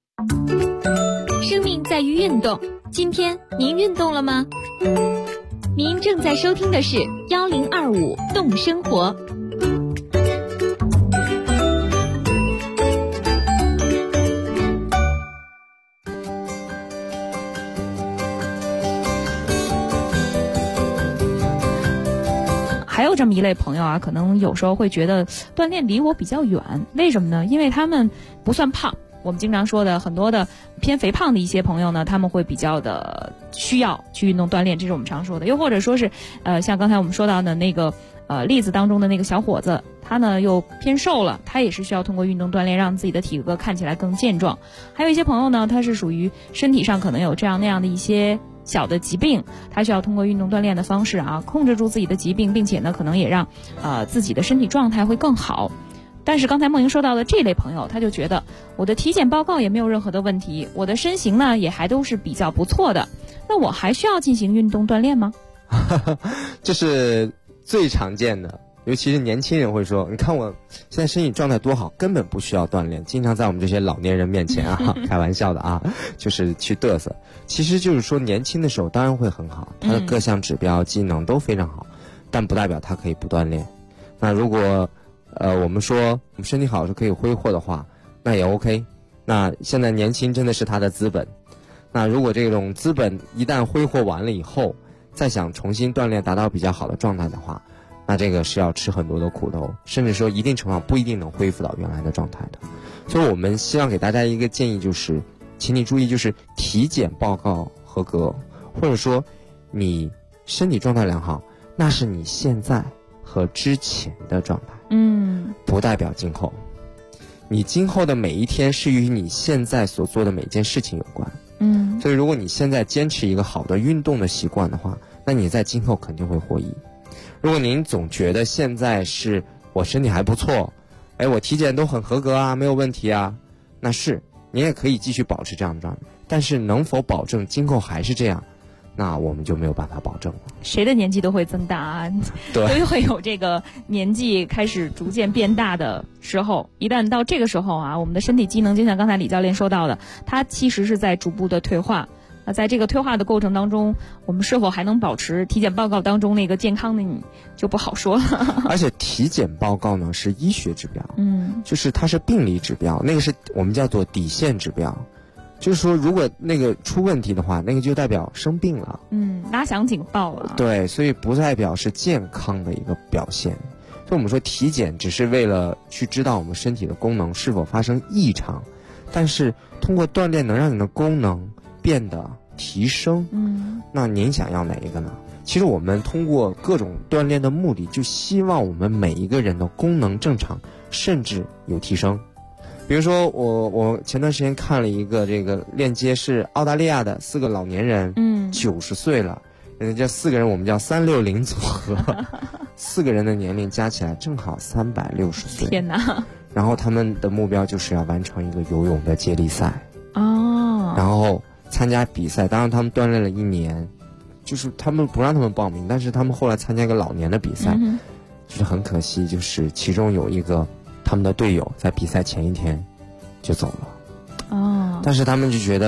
生命在于运动，今天您运动了吗？您正在收听的是1025动生活。 还有这么一类朋友可能有时候会觉得锻炼离我比较远，为什么呢？因为他们不算胖。我们经常说的很多的偏肥胖的一些朋友呢，他们会比较的需要去运动锻炼，这是我们常说的。又或者说是像刚才我们说到的那个例子当中的那个小伙子，他呢又偏瘦了，他也是需要通过运动锻炼让自己的体格看起来更健壮。还有一些朋友呢，他是属于身体上可能有这样那样的一些小的疾病，他需要通过运动锻炼的方式控制住自己的疾病，并且呢可能也让自己的身体状态会更好。但是刚才梦莹说到的这类朋友，他就觉得我的体检报告也没有任何的问题，我的身形呢也还都是比较不错的，那我还需要进行运动锻炼吗？ 这是最常见的，尤其是年轻人会说，你看我现在身体状态多好，根本不需要锻炼，经常在我们这些老年人面前开玩笑的就是去嘚瑟。其实就是说年轻的时候当然会很好，他的各项指标机能都非常好，但不代表他可以不锻炼。那如果我们说我们身体好是可以挥霍的话，那也 OK。那现在年轻真的是他的资本，那如果这种资本一旦挥霍完了以后，再想重新锻炼达到比较好的状态的话，那这个是要吃很多的苦头，甚至说一定程度上不一定能恢复到原来的状态的。所以我们希望给大家一个建议，就是请你注意，就是体检报告合格，或者说你身体状态良好，那是你现在和之前的状态，不代表今后。你今后的每一天是与你现在所做的每件事情有关。所以如果你现在坚持一个好的运动的习惯的话，那你在今后肯定会获益。如果您总觉得现在是我身体还不错，我体检都很合格没有问题那是您也可以继续保持这样的状态，但是能否保证今后还是这样，那我们就没有办法保证了。 谁的年纪都会增大都会有这个年纪开始逐渐变大的时候。一旦到这个时候我们的身体机能就像刚才李教练说到的，它其实是在逐步的退化。那在这个退化的过程当中，我们是否还能保持体检报告当中那个健康的你就不好说了。 而且体检报告呢是医学指标，就是它是病理指标，那个是我们叫做底线指标。就是说如果那个出问题的话，那个就代表生病了， 拉响警报了。 对，所以不代表是健康的一个表现。所以我们说体检只是为了去知道我们身体的功能是否发生异常，但是通过锻炼能让你的功能变得提升，那您想要哪一个呢？其实我们通过各种锻炼的目的，就希望我们每一个人的功能正常，甚至有提升。比如说我前段时间看了一个这个链接，是澳大利亚的4个老年人，90岁了，人家4个人我们叫360组合4个人的年龄加起来正好360岁。 天哪！ 然后他们的目标就是要完成一个游泳的接力赛然后参加比赛。当然他们锻炼了1年，就是他们不让他们报名，但是他们后来参加一个老年的比赛，就是很可惜，就是其中有一个他们的队友在比赛前一天就走了。但是他们就觉得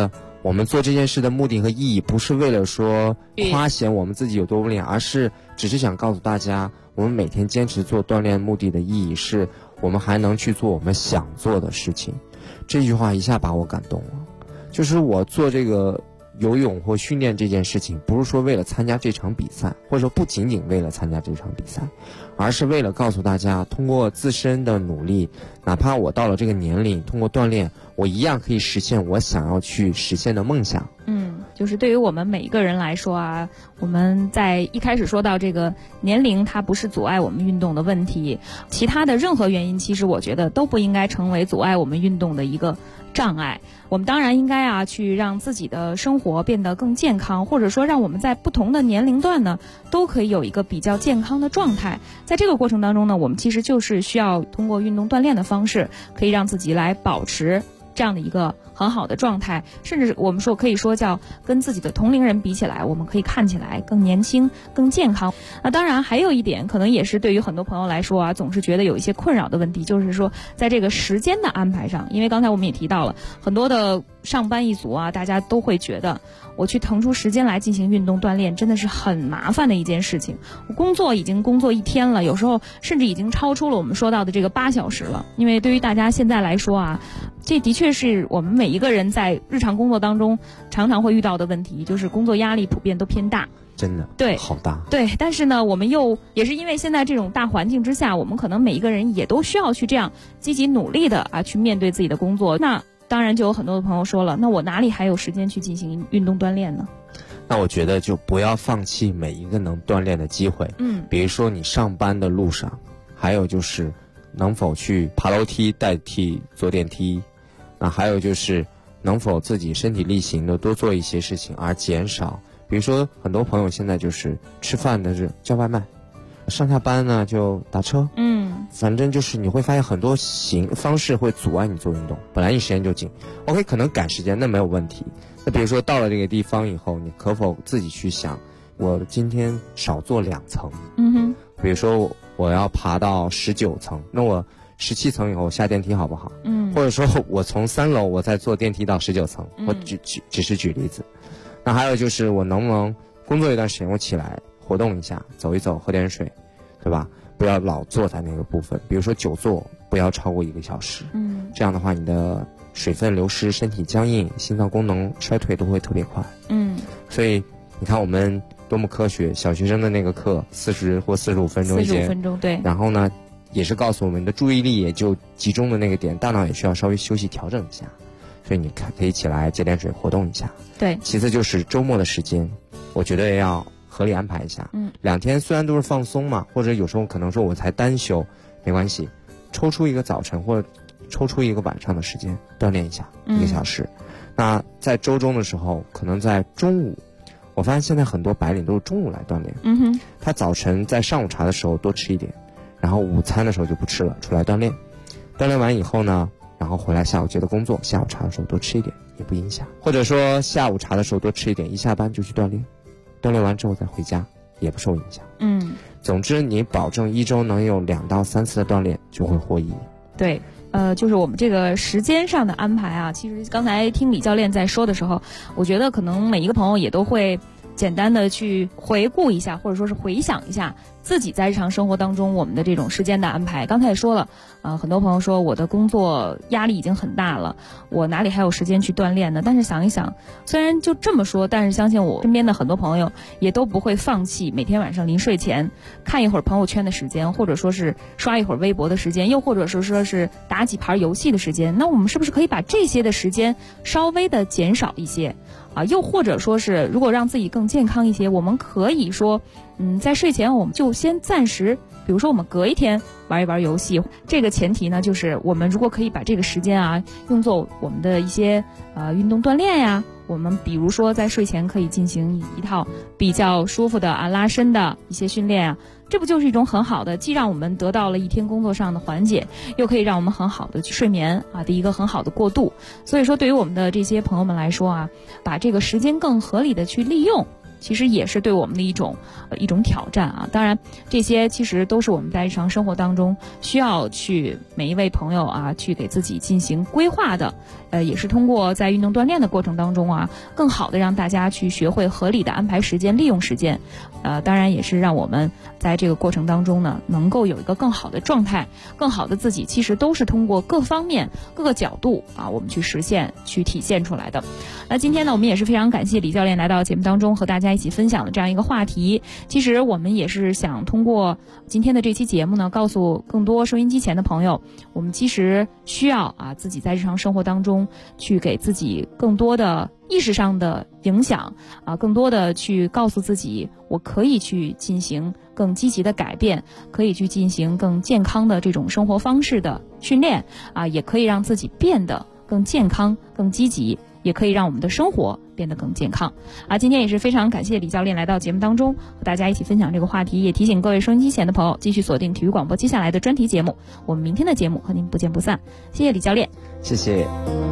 我们做这件事的目的和意义不是为了说夸显我们自己有多不练，而是只是想告诉大家，我们每天坚持做锻炼目的的意义是我们还能去做我们想做的事情。这句话一下把我感动了。就是我做这个游泳或训练这件事情，不是说为了参加这场比赛，或者说不仅仅为了参加这场比赛，而是为了告诉大家，通过自身的努力，哪怕我到了这个年龄，通过锻炼，我一样可以实现我想要去实现的梦想。 就是对于我们每一个人来说啊，我们在一开始说到这个年龄它不是阻碍我们运动的问题，其他的任何原因其实我觉得都不应该成为阻碍我们运动的一个障碍。我们当然应该去让自己的生活变得更健康，或者说让我们在不同的年龄段呢都可以有一个比较健康的状态。在这个过程当中呢，我们其实就是需要通过运动锻炼的方式，可以让自己来保持这样的一个很好的状态，甚至我们说可以说叫跟自己的同龄人比起来，我们可以看起来更年轻更健康。那当然还有一点可能也是对于很多朋友来说总是觉得有一些困扰的问题，就是说在这个时间的安排上，因为刚才我们也提到了很多的上班一族大家都会觉得我去腾出时间来进行运动锻炼真的是很麻烦的一件事情。我工作已经工作一天了，有时候甚至已经超出了我们说到的这个8小时了。因为对于大家现在来说这的确是我们每一个人在日常工作当中常常会遇到的问题，就是工作压力普遍都偏大。 真的对， 好大。 对，但是呢我们也是因为现在这种大环境之下，我们可能每一个人也都需要去这样积极努力的去面对自己的工作。那当然就有很多的朋友说了，那我哪里还有时间去进行运动锻炼呢？ 那我觉得就不要放弃每一个能锻炼的机会。比如说你上班的路上，还有就是能否去爬楼梯代替坐电梯，那还有就是能否自己身体力行的多做一些事情，而减少比如说很多朋友现在就是吃饭的是叫外卖，上下班呢就打车，反正就是你会发现很多方式会阻碍你做运动。本来你时间就紧 OK 可能赶时间那没有问题，那比如说到了这个地方以后，你可否自己去想我今天少做2层，比如说我要爬到19层，那我17层以后下电梯好不好？或者说我从3楼我再坐电梯到19层，我只是举例子。那还有就是我能不能工作一段时间，我起来活动一下，走一走，喝点水，对吧？不要老坐在那个部分，比如说久坐不要超过1个小时，这样的话你的水分流失，身体僵硬，心脏功能衰退都会特别快。所以你看我们多么科学，小学生的那个课40或45分钟一节，45 分钟，对。 然后呢也是告诉我们的注意力也就集中的那个点，大脑也需要稍微休息调整一下，所以你可以起来接点水活动一下。 对。 其次就是周末的时间，我觉得也要合理安排一下。2天虽然都是放松嘛，或者有时候可能说我才单休，没关系，抽出一个早晨或者抽出一个晚上的时间锻炼一下1个小时。那在周中的时候，可能在中午，我发现现在很多白领都是中午来锻炼。他早晨在上午茶的时候多吃一点，然后午餐的时候就不吃了，出来锻炼。锻炼完以后呢，然后回来下午接着工作，下午茶的时候多吃一点也不影响，或者说下午茶的时候多吃一点，一下班就去锻炼，锻炼完之后再回家也不受影响。总之你保证1周能有2到3次的锻炼就会获益。 对。就是我们这个时间上的安排其实刚才听李教练在说的时候，我觉得可能每一个朋友也都会简单的去回顾一下，或者说是回想一下自己在日常生活当中我们的这种时间的安排。刚才也说了，很多朋友说我的工作压力已经很大了，我哪里还有时间去锻炼呢？但是想一想，虽然就这么说，但是相信我身边的很多朋友也都不会放弃每天晚上临睡前看一会儿朋友圈的时间，或者说是刷一会儿微博的时间，又或者说是打几盘游戏的时间。那我们是不是可以把这些的时间稍微的减少一些又或者说是如果让自己更健康一些，我们可以说在睡前我们就先暂时，比如说我们隔一天玩一玩游戏。这个前提呢，就是我们如果可以把这个时间用作我们的一些运动锻炼呀，我们比如说在睡前可以进行一套比较舒服的拉伸的一些训练这不就是一种很好的，既让我们得到了一天工作上的缓解，又可以让我们很好的去睡眠的一个很好的过渡。所以说对于我们的这些朋友们来说把这个时间更合理的去利用， 其实也是对我们的一种挑战啊。当然，这些其实都是我们在日常生活当中需要去每一位朋友啊去给自己进行规划的，也是通过在运动锻炼的过程当中啊，更好的让大家去学会合理的安排时间、利用时间。当然也是让我们在这个过程当中呢，能够有一个更好的状态、更好的自己，其实都是通过各方面、各个角度啊，我们去实现、去体现出来的。那今天呢，我们也是非常感谢李教练来到节目当中，和大家一起分享了这样一个话题。其实我们也是想通过今天的这期节目呢，告诉更多收音机前的朋友，我们其实需要啊自己在日常生活当中去给自己更多的意识上的影响啊，更多的去告诉自己，我可以去进行更积极的改变，可以去进行更健康的这种生活方式的训练啊，也可以让自己变得更健康、更积极，也可以让我们的生活变得更健康啊！今天也是非常感谢李教练来到节目当中，和大家一起分享这个话题，也提醒各位收音机前的朋友继续锁定体育广播接下来的专题节目。我们明天的节目和您不见不散。谢谢李教练， 谢谢。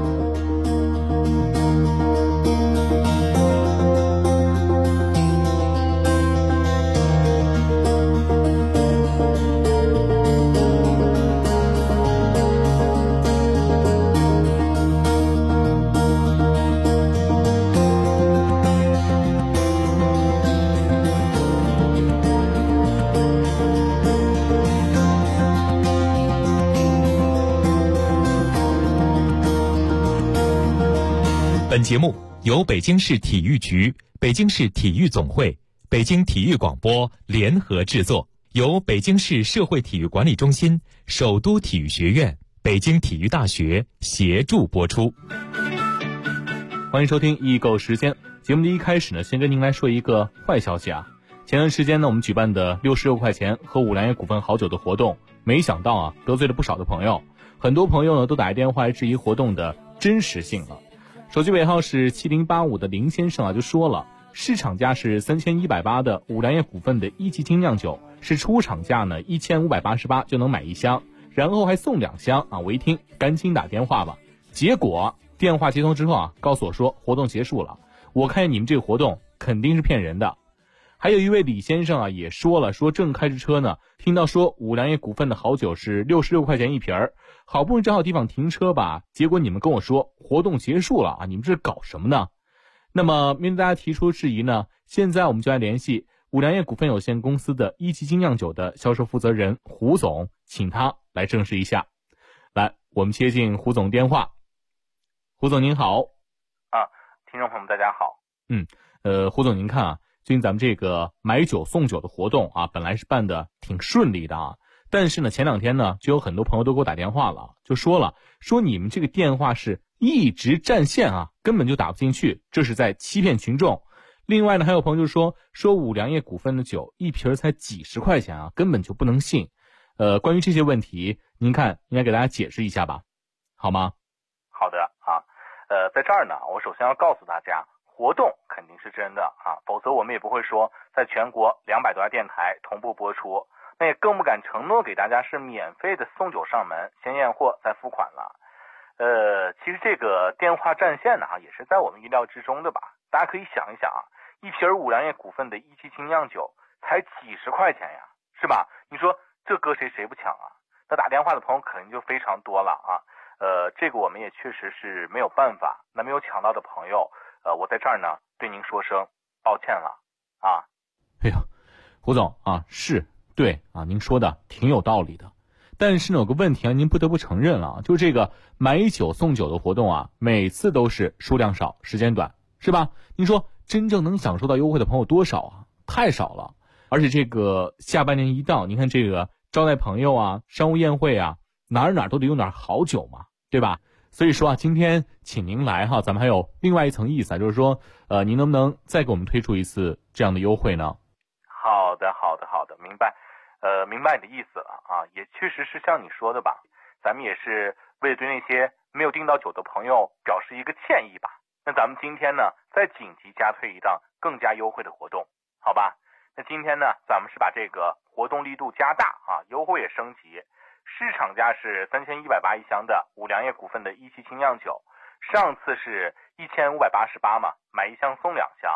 本节目由北京市体育局、北京市体育总会、北京体育广播联合制作，由北京市社会体育管理中心、首都体育学院、北京体育大学协助播出。 欢迎收听易购时间。节目的一开始呢，先跟您来说一个坏消息啊。前段时间呢，我们举办的66块钱喝五粮液股份好酒的活动，没想到啊，得罪了不少的朋友。很多朋友呢，都打电话来质疑活动的真实性了。手机尾号是7085的林先生啊，就说了，市场价是3180的五粮液股份的一级精酿酒，是出厂价呢1588就能买一箱，然后还送2箱啊！我一听，赶紧打电话吧。结果电话接通之后啊，告诉我说活动结束了。我看见你们这个活动肯定是骗人的。还有一位李先生啊，也说了，说正开着车呢，听到说五粮液股份的好酒是66块钱一瓶儿，好不容易找好地方停车吧，结果你们跟我说活动结束了啊，你们这是搞什么呢？那么面对大家提出质疑呢，现在我们就来联系五粮液股份有限公司的一级精酿酒的销售负责人胡总，请他来证实一下。来，我们接进胡总电话。胡总您好。 听众朋友们大家好。 胡总您看啊，最近咱们这个买酒送酒的活动啊，本来是办的挺顺利的啊，但是呢前2天呢，就有很多朋友都给我打电话了，就说你们这个电话是一直占线啊，根本就打不进去，这是在欺骗群众。另外呢，还有朋友就说五粮液股份的酒一瓶才几十块钱啊，根本就不能信。关于这些问题，您看应该给大家解释一下吧，好吗？ 好的啊，在这儿呢，我首先要告诉大家，活动肯定是真的啊，否则我们也不会说在全国200多家电台同步播出，那也更不敢承诺给大家是免费的送酒上门，先验货再付款了。其实这个电话占线呢，也是在我们意料之中的吧。大家可以想一想啊，一瓶五粮液股份的一级精酿酒才几十块钱呀，是吧？你说这搁谁不抢啊？那打电话的朋友肯定就非常多了啊。这个我们也确实是没有办法。那没有抢到的朋友，我在这儿呢对您说声抱歉了啊。 哎呀，胡总啊，是对啊，您说的挺有道理的。但是呢，有个问题啊，您不得不承认了啊，就这个买酒送酒的活动啊，每次都是数量少，时间短，是吧？您说真正能享受到优惠的朋友多少啊？太少了。而且这个下半年一到，您看这个招待朋友啊、商务宴会啊，哪都得用点好酒嘛，对吧？所以说啊，今天请您来哈，咱们还有另外一层意思啊，就是说，您能不能再给我们推出一次这样的优惠呢？ 好的，明白。明白你的意思了啊，也确实是像你说的吧，咱们也是为了对那些没有订到酒的朋友表示一个歉意吧。那咱们今天呢，再紧急加推一档更加优惠的活动，好吧？那今天呢，咱们是把这个活动力度加大啊，优惠也升级。市场价是3180一箱的五粮液股份的一级精酿酒，上次是1588嘛，买1箱送2箱。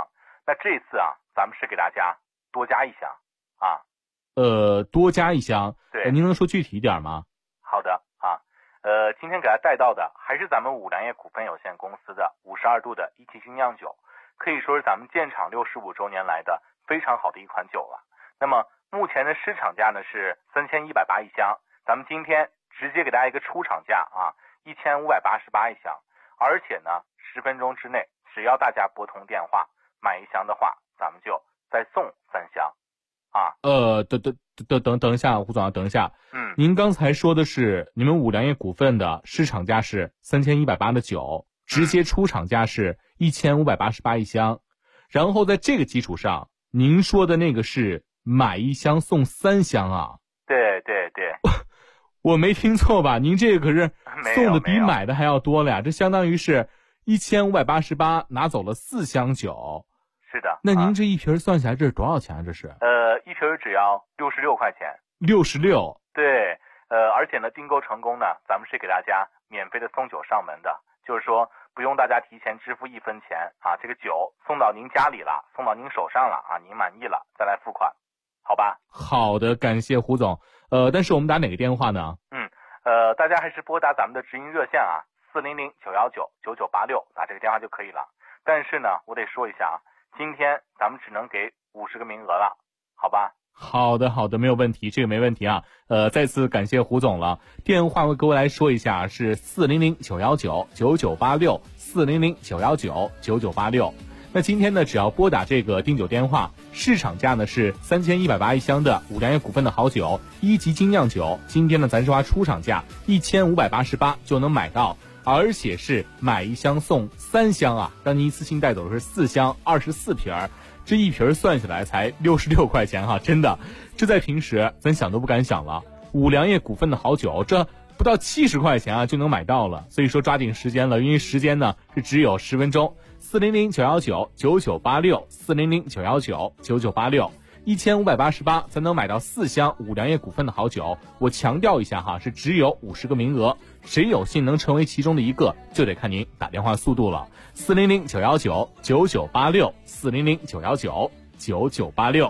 那这次啊，咱们是给大家多加一箱啊。 多加一箱。 对， 您能说具体一点吗？ 好的啊，今天给大家带到的还是咱们五粮液股份有限公司的52度的一汽新酿酒，可以说是咱们建厂65周年来的非常好的一款酒了。那么目前的市场价呢是3180一箱，咱们今天直接给大家一个出厂价啊，1588一箱，而且呢10分钟之内，只要大家拨通电话买一箱的话，咱们就再送3箱啊。 等一下，胡总，等一下。您刚才说的是你们五粮液股份的市场价是3180的酒，直接出厂价是1588一箱，然后在这个基础上，您说的那个是买一箱送3箱啊？ 对对对， 我没听错吧？您这个可是送的比买的还要多了呀，这相当于是1588拿走了4箱酒。 是的。 那您这一瓶算下来这是多少钱啊？这是？ 一瓶只要66块钱。 66。 对，而且呢，订购成功呢，咱们是给大家免费的送酒上门的，就是说不用大家提前支付1分钱啊，这个酒送到您家里了，送到您手上了啊，您满意了再来付款，好吧？ 好的，感谢胡总。但是我们打哪个电话呢？ 大家还是拨打咱们的直营热线啊，400-919-9986，打这个电话就可以了。但是呢，我得说一下啊，今天咱们只能给50个名额了，好吧？ 好的，没有问题，这个没问题啊。再次感谢胡总了。电话我各位来说一下，是400-919-9986 400-919-9986。那今天呢，只要拨打这个订酒电话，市场价呢是3180一箱的五粮液股份的好酒1级精酿酒，今天呢咱是花出厂价1588就能买到，而且是买一箱送3箱啊，让您一次性带走的是4箱24瓶儿。这一瓶算下来才66块钱哈，真的，这在平时咱想都不敢想了。五粮液股份的好酒，这不到70块钱啊就能买到了，所以说抓紧时间了，因为时间呢是只有10分钟。400-919-9986 400-919-9986 1588才能买到4箱五粮液股份的好酒。我强调一下哈，是只有50个名额，谁有幸能成为其中的一个，就得看您打电话速度了。400-919-9986 400-919-9986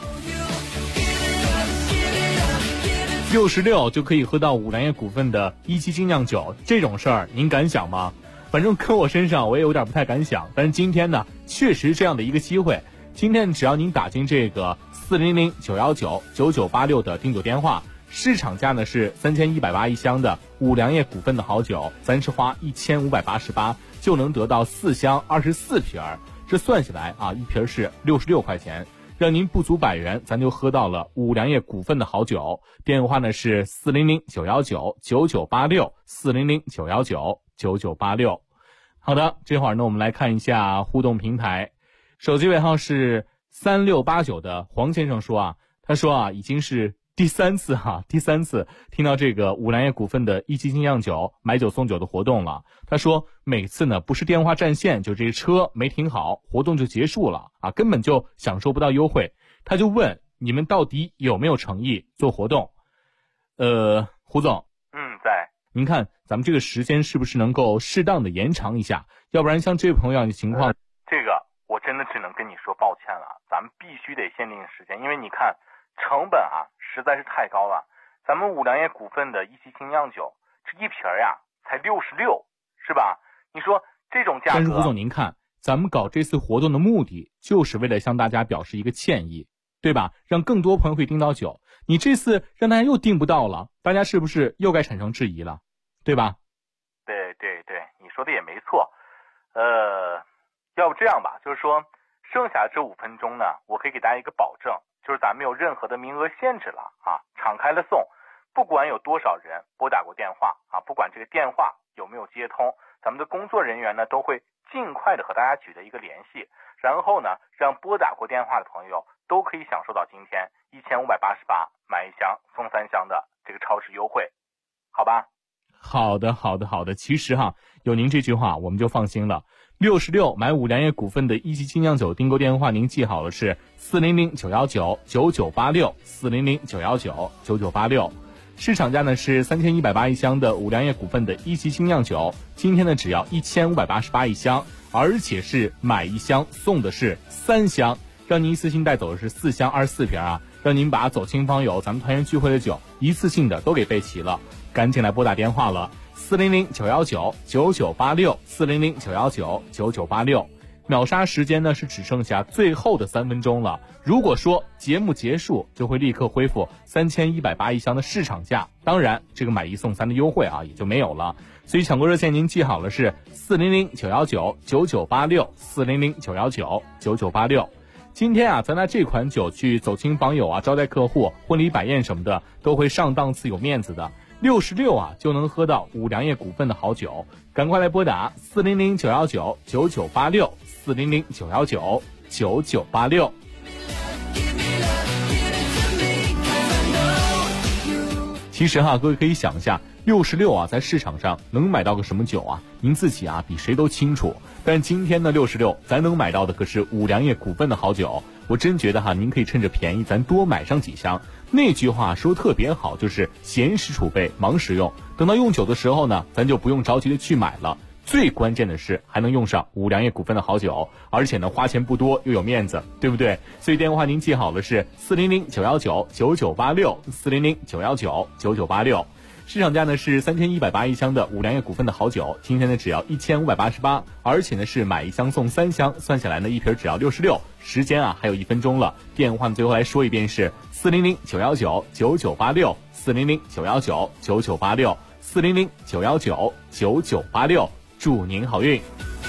66就可以喝到五粮液股份的1级精酿酒，这种事儿您敢想吗？反正搁我身上我也有点不太敢想，但是今天呢确实这样的一个机会。今天只要您打进这个400-919-9986的订酒电话，市场价呢是3180一箱的五粮液股份的好酒，咱是花1588就能得到4箱24瓶儿，这算下来啊，一瓶是66块钱，让您不足100元，咱就喝到了五粮液股份的好酒。电话呢是400-919-9986 400-919-9986。好的，这会儿呢我们来看一下互动平台，手机尾号是3689的黄先生说啊，他说啊已经是第三次听到这个五粮液股份的1级精酿酒买酒送酒的活动了。他说每次呢不是电话占线，就这车没停好，活动就结束了啊，根本就享受不到优惠。他就问你们到底有没有诚意做活动？胡总， 在。 您看咱们这个时间是不是能够适当的延长一下？要不然像这位朋友的情况， 这个我真的只能跟你说抱歉了，咱们必须得限定时间，因为你看成本啊实在是太高了。咱们五粮液股份的1级精酿酒，这一瓶呀才66，是吧？你说这种价格。 但是胡总您看，咱们搞这次活动的目的就是为了向大家表示一个歉意，对吧？让更多朋友会订到酒。你这次让大家又订不到了，大家是不是又该产生质疑了，对吧？ 对，你说的也没错。要不这样吧，就是说剩下这5分钟呢，我可以给大家一个保证，就是咱没有任何的名额限制了啊，敞开了送，不管有多少人拨打过电话啊，不管这个电话有没有接通，咱们的工作人员呢都会尽快的和大家取得一个联系，然后呢让拨打过电话的朋友都可以享受到今天1588买1箱送3箱的这个超值优惠，好吧？ 好的。其实哈，有您这句话我们就放心了。66买五粮液股份的1级精酿酒订购电话您记好了，是400-919-9986 400-919-9986。市场价呢是3180一箱的五粮液股份的1级精酿酒，今天呢只要1588一箱， 而且是买1箱送的是3箱，让您一次性带走的是4箱24瓶啊，让您把走亲访友咱们团圆聚会的酒一次性的都给备齐了。赶紧来拨打电话了，400-919-9986 400-919-9986。秒杀时间呢是只剩下最后的3分钟了，如果说节目结束就会立刻恢复3180一箱的市场价，当然这个买1送3的优惠啊也就没有了。所以抢购热线您记好了是400-919-9986 400-919-9986。今天啊咱拿这款酒去走亲访友啊，招待客户、婚礼摆宴什么的都会上档次有面子的，66啊就能喝到五粮液股份的好酒，赶快来拨打400-919-9986 400-919-9986。其实各位可以想一下，66啊在市场上能买到个什么酒啊？您自己比谁都清楚。但今天的66咱能买到的可是五粮液股份的好酒，我真觉得您可以趁着便宜咱多买上几箱。那句话说特别好，就是闲时储备忙时用，等到用酒的时候呢，咱就不用着急的去买了。最关键的是还能用上五粮液股份的好酒，而且呢花钱不多又有面子，对不对？所以电话您记好了是400-919-9986 400-919-9986。市场价呢是3180一箱的五粮液股份的好酒，今天呢只要1588，而且呢是买1箱送3箱，算下来呢一瓶只要66。时间还有1分钟了，电话最后来说一遍是400-919-9986 400-919-9986 400-919-9986。祝您好运。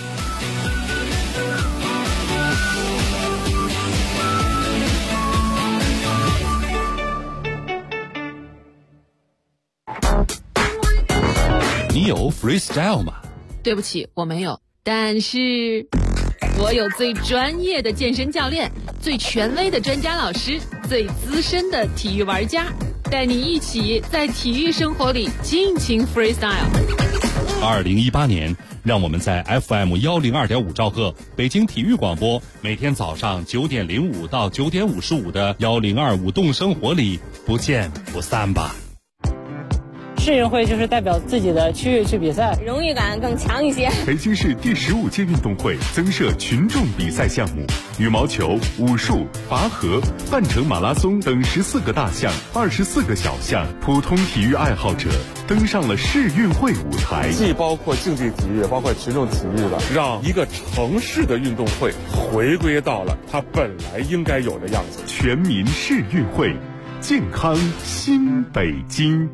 你有 freestyle 吗？ 对不起，我没有，但是我有最专业的健身教练，最权威的专家老师，最资深的体育玩家，带你一起在体育生活里尽情 freestyle。 2018年，让我们在 FM 102.5兆赫北京体育广播，每天早上9点05到9点55的102舞动生活里不见不散吧。 世运会就是代表自己的区域去比赛， 荣誉感更强一些。 北京市第15届运动会增设群众比赛项目，羽毛球、武术、拔河、半程马拉松等14个大项、24个小项，普通体育爱好者登上了世运会舞台。 既包括竞技体育，也包括群众体育了，让一个城市的运动会回归到了它本来应该有的样子。 全民世运会，健康新北京。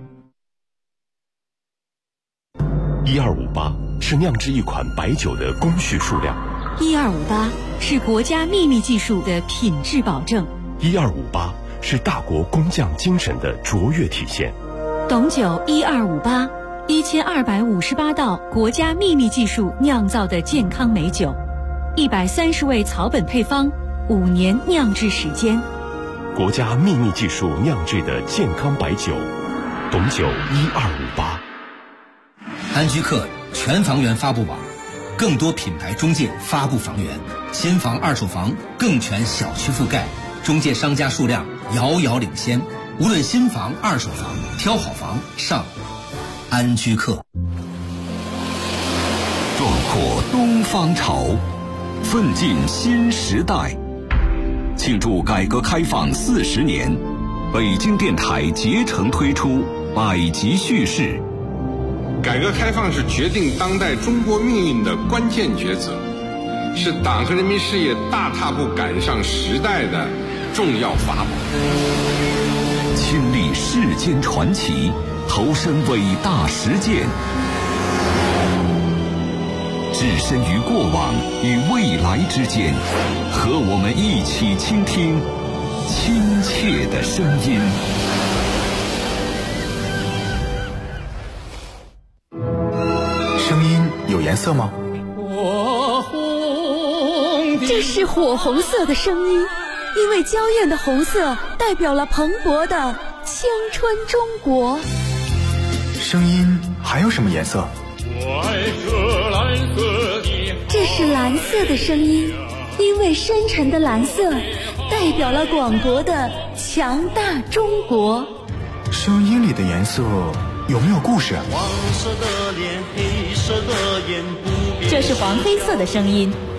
1258是酿制一款白酒的工序数量 ，1258是国家秘密技术的品质保证 ，1258是大国工匠精神的卓越体现。 董酒1258，1258道国家秘密技术酿造的健康美酒，130味草本配方，5年酿制时间， 国家秘密技术酿制的健康白酒，董酒1258。 安居客全房源发布网，更多品牌中介发布房源，新房二手房更全小区覆盖，中介商家数量遥遥领先。无论新房二手房，挑好房上安居客。 壮阔东方潮，奋进新时代。庆祝改革开放40年，北京电台竭诚推出百集叙事。 改革开放是决定当代中国命运的关键抉择，是党和人民事业大踏步赶上时代的重要法宝。 亲历世间传奇，投身伟大实践，置身于过往与未来之间，和我们一起倾听亲切的声音。 声音有颜色吗？ 这是火红色的声音，因为娇艳的红色代表了蓬勃的青春中国。 声音还有什么颜色？ 这是蓝色的声音，因为深沉的蓝色代表了广博的强大中国。 声音里的颜色有没有故事？ 这是黄黑色的声音，